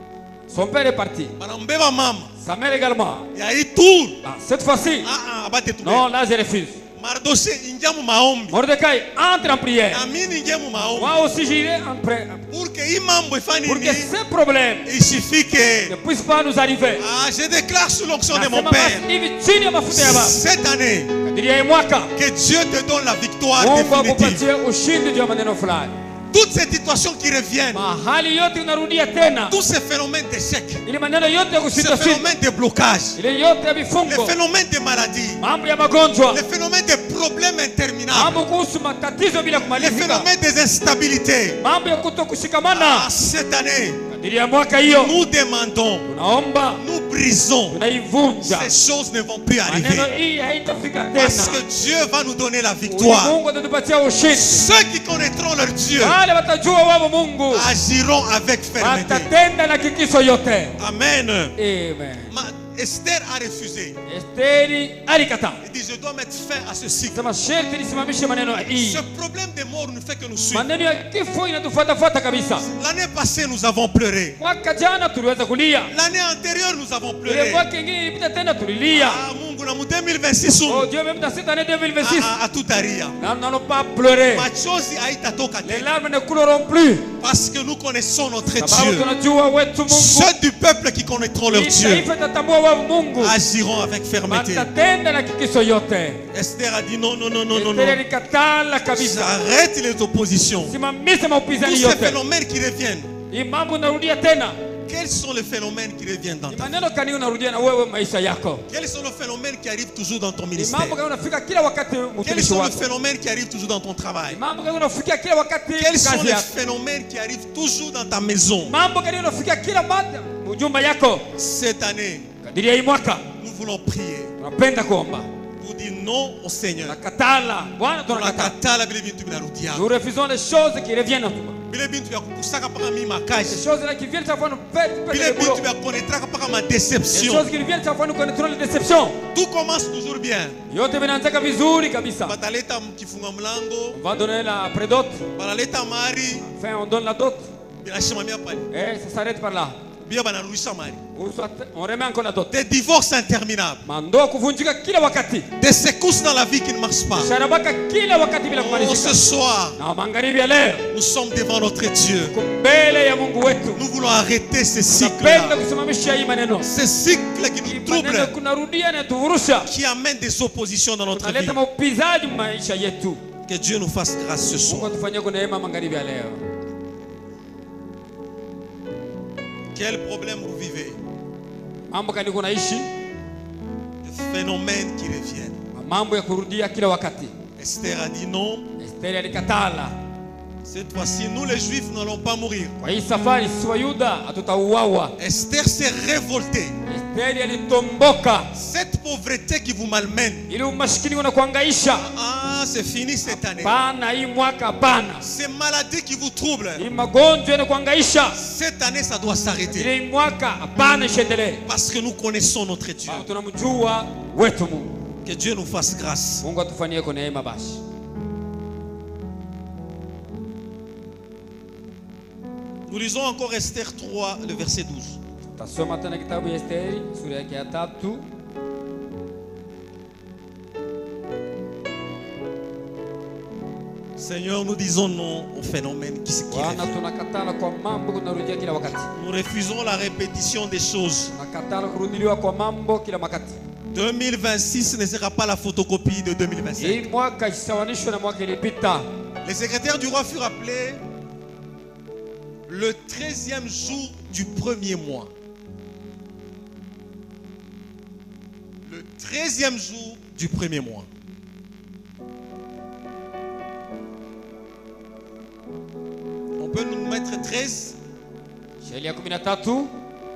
son père est parti, banambeba mama. sa mère également. Il y a eu tour. Ah, cette fois-ci, Ah ah, abate tu. non, là je refuse. Mardoché injamu maombi. Mordecai entre en prière. Amini injamu maombi. Moi aussi j'irai en prière. Pour que imambo ifani Pour que ni, ces problèmes il suffit ne que puissent pas nous arriver. ah, je déclare sous l'onction de mon Nasema père. basi hivi chini ya mafuta ya Baba, Cette année, kadiri ya hii mwaka, que Dieu te donne la victoire Mungu définitive. akupatie ushindi juu ya maneno fulani. Toutes ces situations qui reviennent, Mahali yote unarudia tena, tous ces phénomènes d'échec, ili maneno yote ya ces kushindwa shindwa, phénomènes de blocage, ile yote ya les vifungo, phénomènes de maladie, mambo ya magonjwa, les phénomènes de problèmes interminables, mambo kuhusu matatizo bila les kumalizika, phénomènes des instabilités. mambo ya kuto Ah, kushikamana. cette année, Kadiri ya mwaka hiyo nous demandons, tunaomba, nous brisons. tunaivunja Ces choses ne vont plus maneno arriver. hii, haitafika Parce que tena. Dieu va nous donner la victoire. Mungu atatupatia ushindi. Ceux qui connaîtront leur Dieu Wale watajua wao Mungu agiront avec fermeté. watatenda na kikiso yote. Amen. Amen. Ma- Esther a refusé. Esteri alikataa, Il dit, je dois mettre fin à ce cycle. sema sherti nisimamishe maneno hii. Ce problème de mort ne fait que nous suivre. Maneno ya kifo inatufuatafuata kabisa. L'année passée, nous avons pleuré. Mwaka jana tuliweza kulia, L'année antérieure, nous avons ile pleuré. mwaka ingine ilipita tena tulilia. Ah, Mungu na mu deux mille vingt-six Oh umu. Dieu, même dans cette année deux mille vingt-six, Ah, ah, ah, tout aria. nous n'allons pas pleurer. Machozi haitatoka Les tena. larmes ne couleront plus. Parce que nous connaissons notre Sababu Dieu. tunajua wetu Mungu. Ceux du peuple qui connaîtront leur Hii Dieu taifa itatambua wao Mungu. agiront avec fermeté. Watatenda na kikiso yote. Esther a dit non, non, non, non, non, Esteri non. alikatala kabisa. J'arrête les oppositions. Simamisha Tous maupinzani ces yote. phénomènes qui reviennent. Hii mambo unarudia tena. Quels sont les phénomènes qui reviennent dans Ni ta vie? maneno kani unarudia na wewe maisha yako. Quels sont les phénomènes qui arrivent toujours dans ton Ni ministère? mambo kani unafika kila wakati Quels mtumishi sont les wako. phénomènes qui arrivent toujours dans ton Ni travail? mambo kani unafikia kila wakati Quels sont kazi les yako. phénomènes qui arrivent toujours dans ta maison? Mambo kani unafikia kila mada mjumba yako. Cette année, Kadiri ya hii mwaka nous voulons prier tunapenda kuomba. pour dire non au Seigneur. Nakatala. Bwana tunakataa. Tunakataa vile vitu vinarudia. Nous refusons les choses qui reviennent à toi. Vile vitu vya kukusaka mpaka mimi Les makazi. choses là qui viennent savoir nous faire Vile le boulot. vitu vya kuonetraka mpaka ma Les déception. choses qui viennent savoir nous connaître les déceptions. Tout commence toujours bien. Yote vinaanzaka vizuri kabisa. Bataleta kifunga mlango, On va donner la prédote. banaleta mari, Enfin, on donne la dot. binashimamia pale. Et ça s'arrête par là. Bia banarudisha mari. Ou soit on remet encore la dot. Des divorces interminables. Mandoa kuvunjika kila wakati. Des secousses dans la vie qui ne marchent pas. Sharabaka kila wakati bila Oh, kumalizika. ce soir, Na magharibi ya leo nous sommes devant notre Dieu. mbele ya Mungu wetu. Nous voulons arrêter ce Napenda cycle-là. kusimamisha hii maneno. Ce cycle qui nous Maneno trouble, kunarudia na tuvurusha. qui amène des oppositions dans notre Tunaleta vie. maupizaji maisha yetu. Que Dieu nous fasse grâce ce Mungu soir. atufanyie kwa neema magharibi ya leo. Quel problème vous vivez? Mambo kani kunaishi, Des phénomènes qui reviennent. mambo ya kurudia kila wakati. Esther a dit non. Esteri alikatala. Cette fois-ci, nous les Juifs n'allons pas mourir. Kwa hii safari si Wayuda hatutauawa. Esther s'est révoltée. Esteri alitomboka. Cette pauvreté qui vous malmène. Ili umaskini unakuhangaisha. Ah, c'est fini cette année. Pana hii mwaka pana. Ces maladies qui vous troublent. Hii magonjwa yanakuhangaisha. Cette année, ça doit s'arrêter. Ile hii mwaka hapana ishendelee. Parce que nous connaissons notre Dieu. Maana tunamjua wetu Mungu. Que Dieu nous fasse grâce. Mungu atufanyie kwa neema basi. Nous lisons encore Esther trois, le verset douze. Tasoma tena kitabu ya Esteri sura yake ya tatu. Seigneur, nous disons non au phénomène qui se qui Bwana, revient. tunakatala kwa mambo kunarudia kila wakati. Nous refusons la répétition des choses. Tunakatala kurudiliwa kwa mambo kila wakati. deux mille vingt-six ne sera pas la photocopie de deux mille vingt-cinq. Hii mwaka isawanishwe na mwaka ilipita. Les secrétaires du roi furent appelés le treizième jour du premier mois. Le treizième jour du premier mois. On peut nous mettre treize. Sheria kumi na tatu.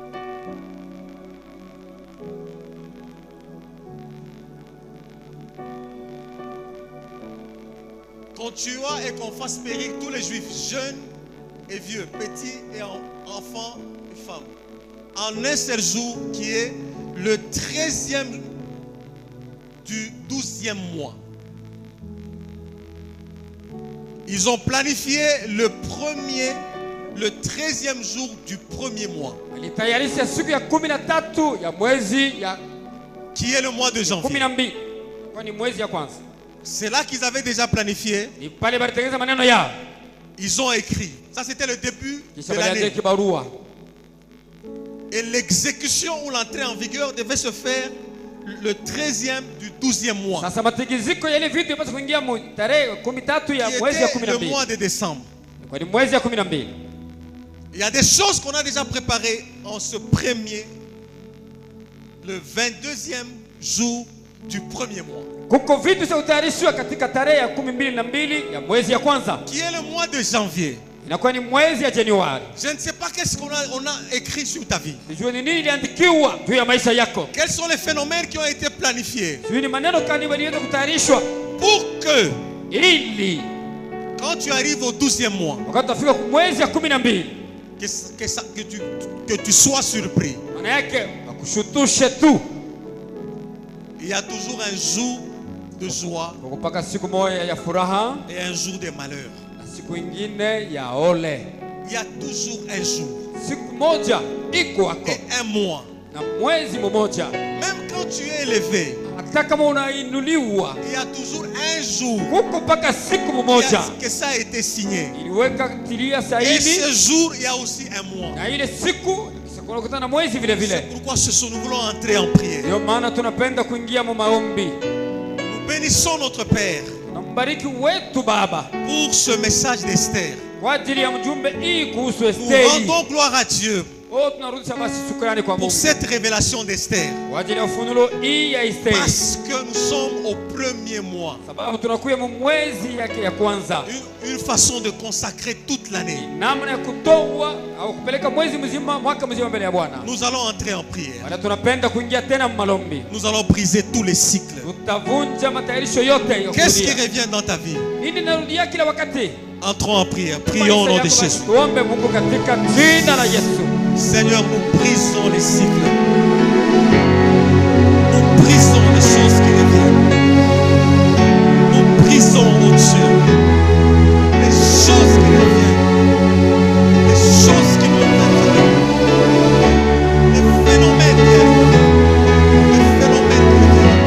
Qu'on tua et qu'on fasse périr tous les juifs, jeunes et vieux, petits et en- enfants et femmes, en un seul jour qui est le treizième du douzième mois. Ils ont planifié le premier, le treizième jour du premier mois, Alitayarisha siku ya kumi na tatu ya mwezi ya qui est le mois de kumi janvier. na mbili. Kwa ni mwezi ya kwanza. C'est là qu'ils avaient déjà planifié. Ni pale balitengeneza maneno yao. Ils ont écrit. Ça, c'était le début Kisha de baliandika l'année. kibarua. Et l'exécution ou l'entrée en vigueur devait se faire le treizième du douzième mois, Sasa matikiziko ya ile vitu yapaswa kuingia mu tarehe kumi na tatu ya qui mwezi ya kumi était na le mbili. mois de décembre. Kwa ni mwezi ya kumi na mbili. Il y a des choses qu'on a déjà préparées en ce premier, le vingt-deuxième jour du premier mois, Kuko vitu vya utayarishwa katika tarehe ya kumi mbili na mbili ya mwezi ya kwanza. qui est le mois de janvier. Inakuwa ni mwezi ya Januari. Je ne sais pas qu'est-ce qu'on a, on a écrit sur ta vie. Sijui ni nini iliandikiwa juu ya maisha yako. Quels sont les phénomènes qui ont été planifiés Sijui ni maneno kani waliweza kutayarishwa pour que, ili quand tu arrives au douzième mois, wakati utafika mwezi ya kumi na mbili que, que, ça- que tu, que tu sois surpris. maana yake wakushutushe tu. Il y a toujours un jour de joie Kwa mpaka siku moja ya furaha et un jour de malheur. na siku ingine ya ole. Il y a toujours un jour Siku moja iko wako et un mois. na mwezi mmoja. Même quand tu es élevé, Hata kama unainuliwa il y a toujours un jour huko mpaka siku qui mmoja a- que ça a été signé. iliweka tilia Et sahihi, ce jour, il y a aussi un mois. na ile siku kunakutana na mwezi vile C'est vile. pourquoi ce soir, nous voulons entrer en prière. Ndio maana tunapenda kuingia mu maombi. Nous bénissons notre Père Tunambariki wetu Baba pour ce message d'Esther. kwa ajili ya mjumbe hii kuhusu Nous Esteri. rendons gloire à Dieu Oh, tunarudisha basi shukrani kwa pour Mungu cette révélation d'Esther. kwa ajili ya ufunulo hii ya Esteri, Parce que nous sommes au premier mois. sababu tunakuya mu mwezi yake ya kwanza. Une, une façon de consacrer toute l'année. Namna ya kutoa au kupeleka mwezi mzima, mwaka mzima mbele ya Bwana. Nous allons entrer en prière. Bwana, tunapenda kuingia tena mu malombi. Nous allons briser tous les cycles. Tutavunja matayarisho yote ya Qu'est-ce qui kurudia. revient dans ta vie? Nini narudia kila wakati? Entrons en prière. Prions au nom de Jésus. Tuombe Mungu katika jina la Yesu. Seigneur, nous brisons les cycles. Nous brisons les choses qui reviennent. Nous brisons, oh Dieu, les choses qui reviennent. Les choses qui nous reviennent. Les phénomènes qui reviennent. Les phénomènes qui reviennent.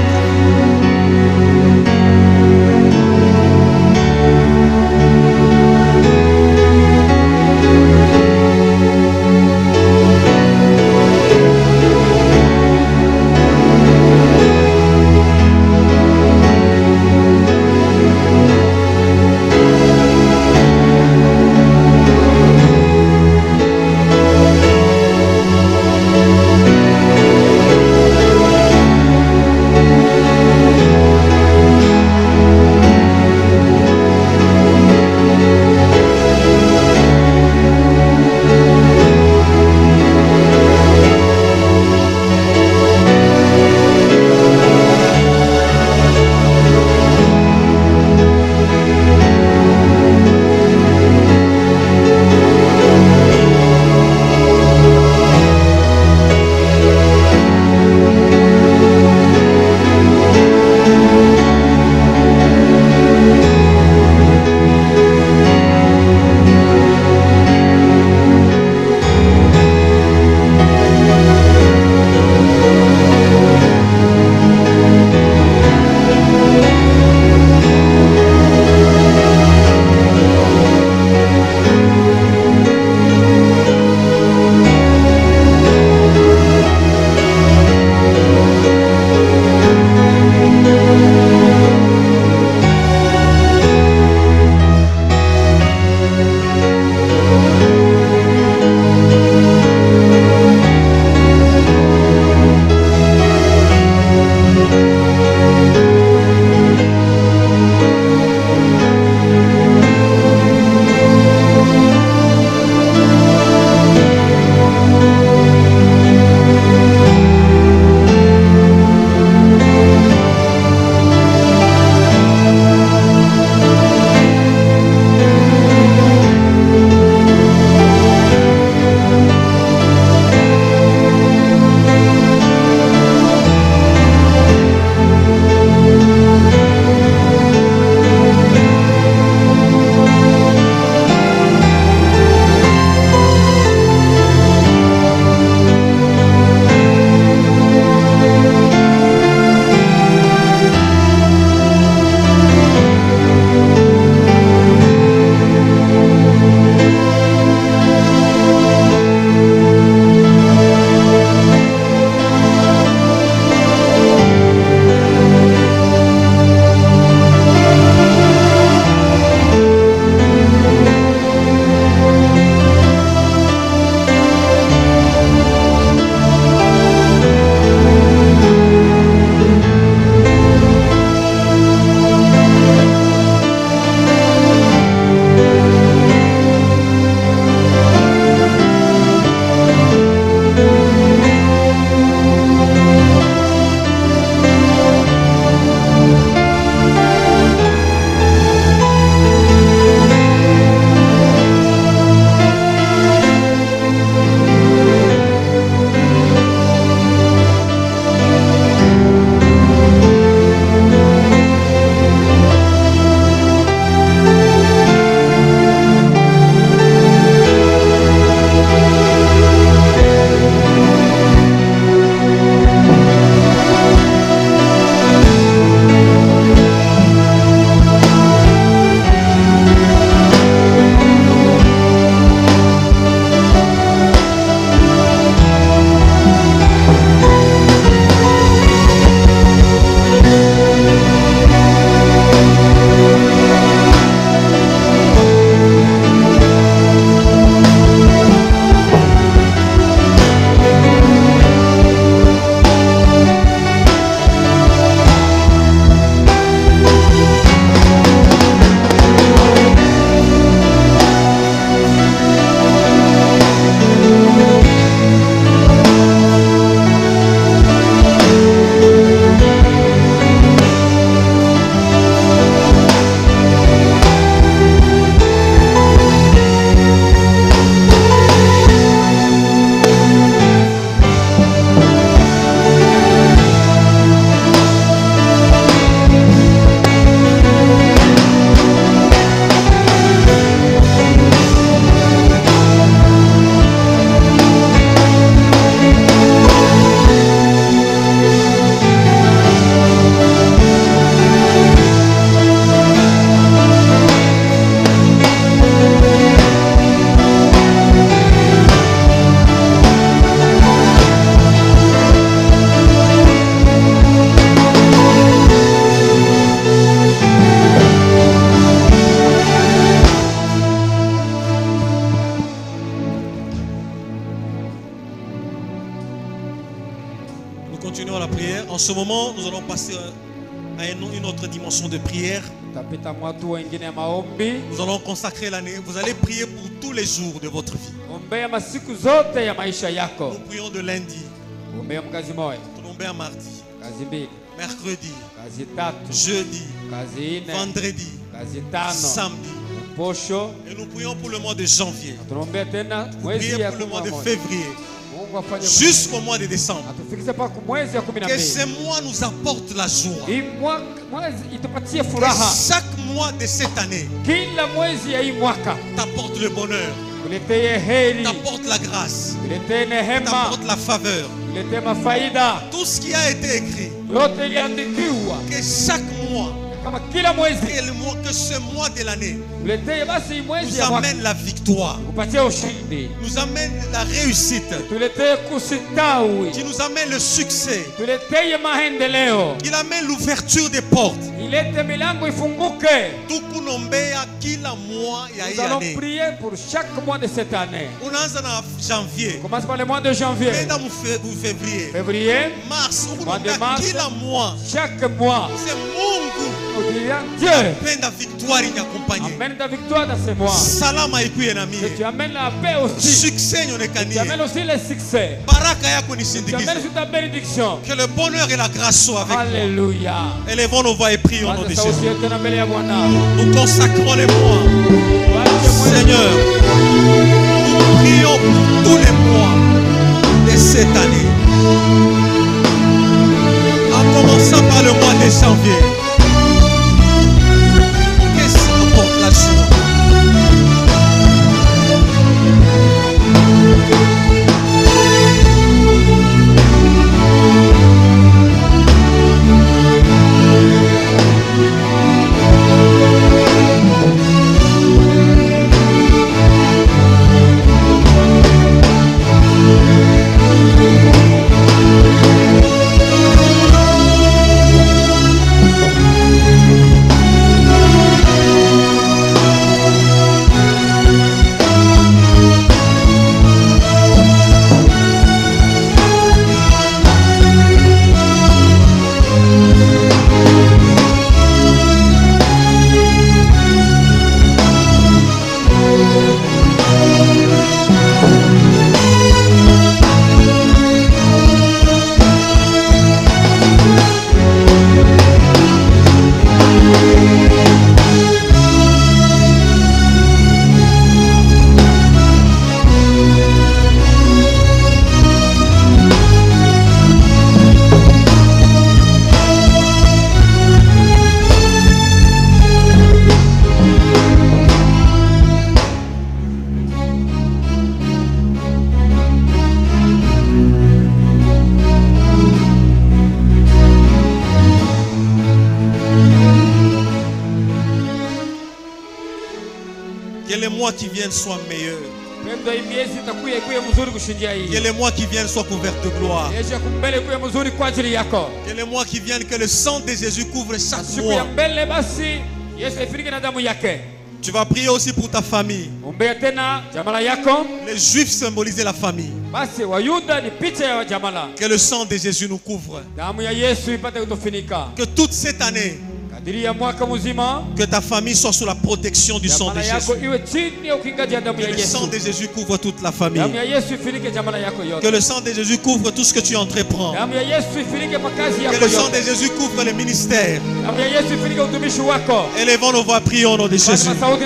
continuons la prière. En ce moment, nous allons passer à une autre dimension de prière. Nous allons consacrer l'année. Vous allez prier pour tous les jours de votre vie. Nous prions de lundi. Nous prions mardi, mercredi, jeudi, vendredi, samedi. Et nous prions pour le mois de janvier. Nous prions pour le mois de février. Jusqu'au mois de décembre. Que ce mois nous apporte la joie. Que chaque mois de cette année t'apporte le bonheur, t'apporte la grâce, t'apporte la faveur. Tout ce qui a été écrit, que chaque mois, que ce mois de l'année nous amène la victoire, nous amène la réussite, qui nous amène le succès, qu'il amène l'ouverture des portes. Nous allons prier pour chaque mois de cette année. Janvier. Commence par le mois de janvier. Février. Février. Mars. Mois de mars. Chaque mois. C'est Mungu. Dieu. Amène ta victoire Amène ta victoire dans ce mois. Salama ikuyenami. Que tu amènes la paix aussi. Succès nyonekani. Tu amènes aussi le succès. Baraka yako nisindikize. Tu amènes aussi ta bénédiction. Que le bonheur et la grâce soient avec nous. Alléluia. Élevons nos voix et prions au nom de Jésus. Nous consacrons les mois. Seigneur, nous prions pour tous les mois de cette année. En commençant par le mois de janvier. Qu'est-ce qui apporte la joie? Que les mois qui viennent soient meilleurs. Que les mois qui viennent soient couverts de gloire. Que les mois qui viennent, que le sang de Jésus couvre chaque mois. Tu vas prier aussi pour ta famille. Les Juifs symbolisaient la famille. Que le sang de Jésus nous couvre. Que toute cette année, que ta famille soit sous la protection du sang de Jésus. Que le sang de Jésus couvre toute la famille. Que le sang de Jésus couvre tout ce que tu entreprends. Que le sang de Jésus couvre le ministère. Élevons nos voix, prions au nom de Jésus. Seigneur.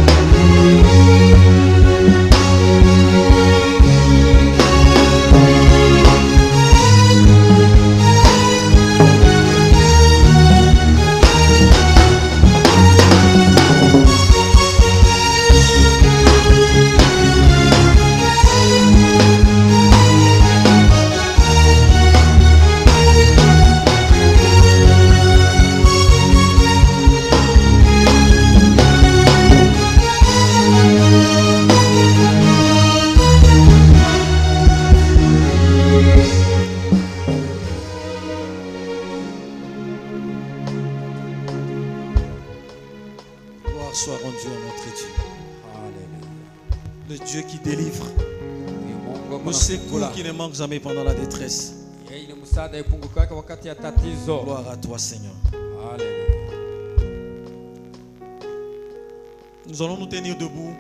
Thank you. Dieu qui délivre. Le secours qui ne manque jamais pendant la détresse. Gloire à toi, Seigneur. Nous allons nous tenir debout.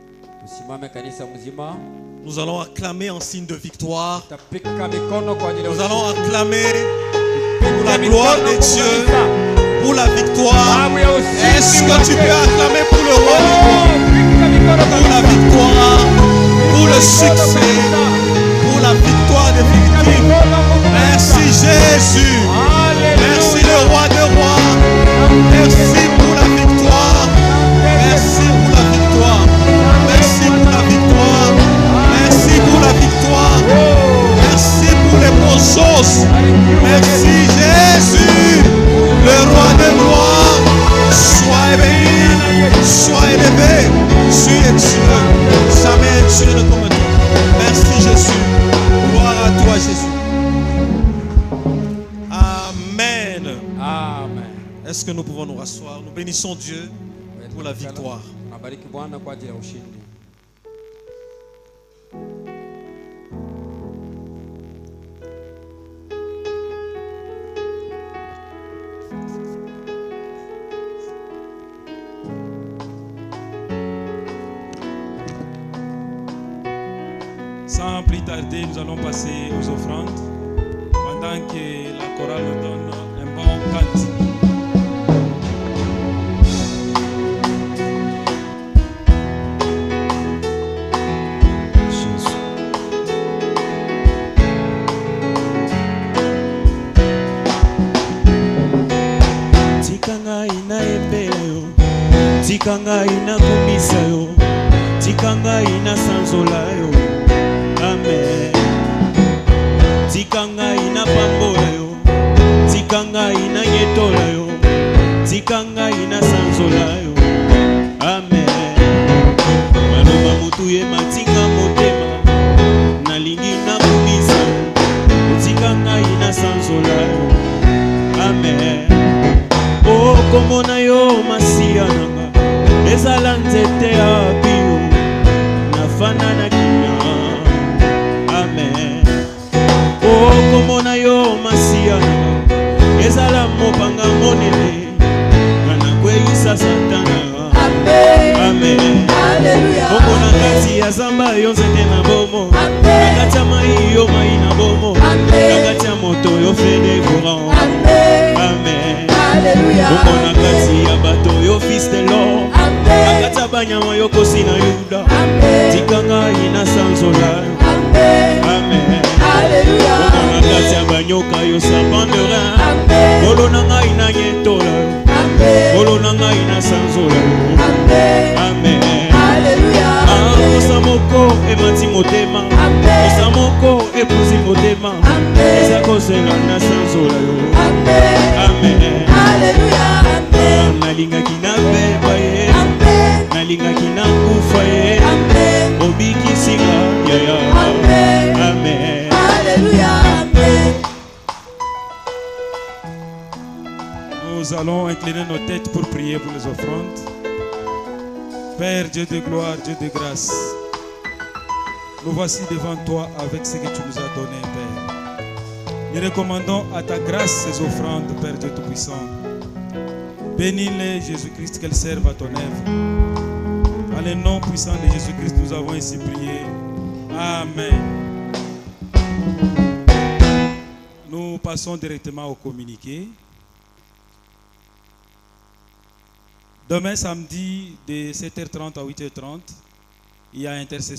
Nous allons acclamer en signe de victoire. Nous allons acclamer pour la gloire de Dieu, pour la victoire. Est-ce que tu peux acclamer pour le roi, pour la victoire, pour le succès, pour la victoire définitive? Merci Jésus. Merci le roi des rois. Merci pour la victoire. Merci pour la victoire. Merci pour la victoire. Merci pour la victoire. Merci pour les bons choses. Merci Jésus, le roi de gloire. Sois béni, sois élevé. Tu es Dieu. Jamais Dieu ne comme toi. Merci Jésus. Gloire à toi Jésus. Amen. Amen. Est-ce que nous pouvons nous rasseoir? Nous bénissons Dieu pour la victoire. Sans plus tarder, nous allons passer aux offrandes pendant que la chorale nous donne un bon cantique. Tikanga ina epela yo, tikanga ina kumisa yo, tikanga ina sanzola yo. Amen. Tikanga ina pambola yo, tikanga ina nyetola yo, tikanga ina sanzola yo. Amen. Maloba mutu ye matinga motema, nalingi na kumisa yo, tikanga ina sanzola yo. Amen. Oh, komona yo masia nanga, ezala nzete ya bio, nafana na kina. Amen. Oh, komona yo masia nanga, ezala mopanga monene, kana kweyisa satana. Amen. Amen. Hallelujah. Komona kati ya zamba yo nzete na bomo, kati ya mai yo mai na bomo, kati ya moto yo fede courant. Amen. Amen. Hallelujah. Komona kati ya bato yo fils de l'or, kati ya banyama yo kosi na Yuda, tikanga ina sanzola. Amen. Hallelujah. Komona kati ya banyoka yo serpent de rein, kolo nanga ina nyetola, kolo nanga ina sanzola. Amen. Hallelujah. Ah, kosa moko emati motema, kosa moko epuzi motema, eza kosela na sanzola yo. Amen. Hallelujah. Amen. Nalingaki na beba ye, nalingaki na kufa ye, obikisinga ya ya. Amen. Amen. Hallelujah. Amen. Nous allons incliner nos têtes pour prier pour les offrandes. Père, Dieu de gloire, Dieu de grâce, nous voici devant toi avec ce que tu nous as donné, Père. Nous recommandons à ta grâce ces offrandes, Père Dieu Tout-Puissant. Bénis-les, Jésus-Christ, qu'elles servent à ton œuvre. Dans le nom puissant de Jésus-Christ, nous avons ici prié. Amen. Nous passons directement au communiqué. Demain samedi de sept heures trente à huit heures trente, il y a intercession.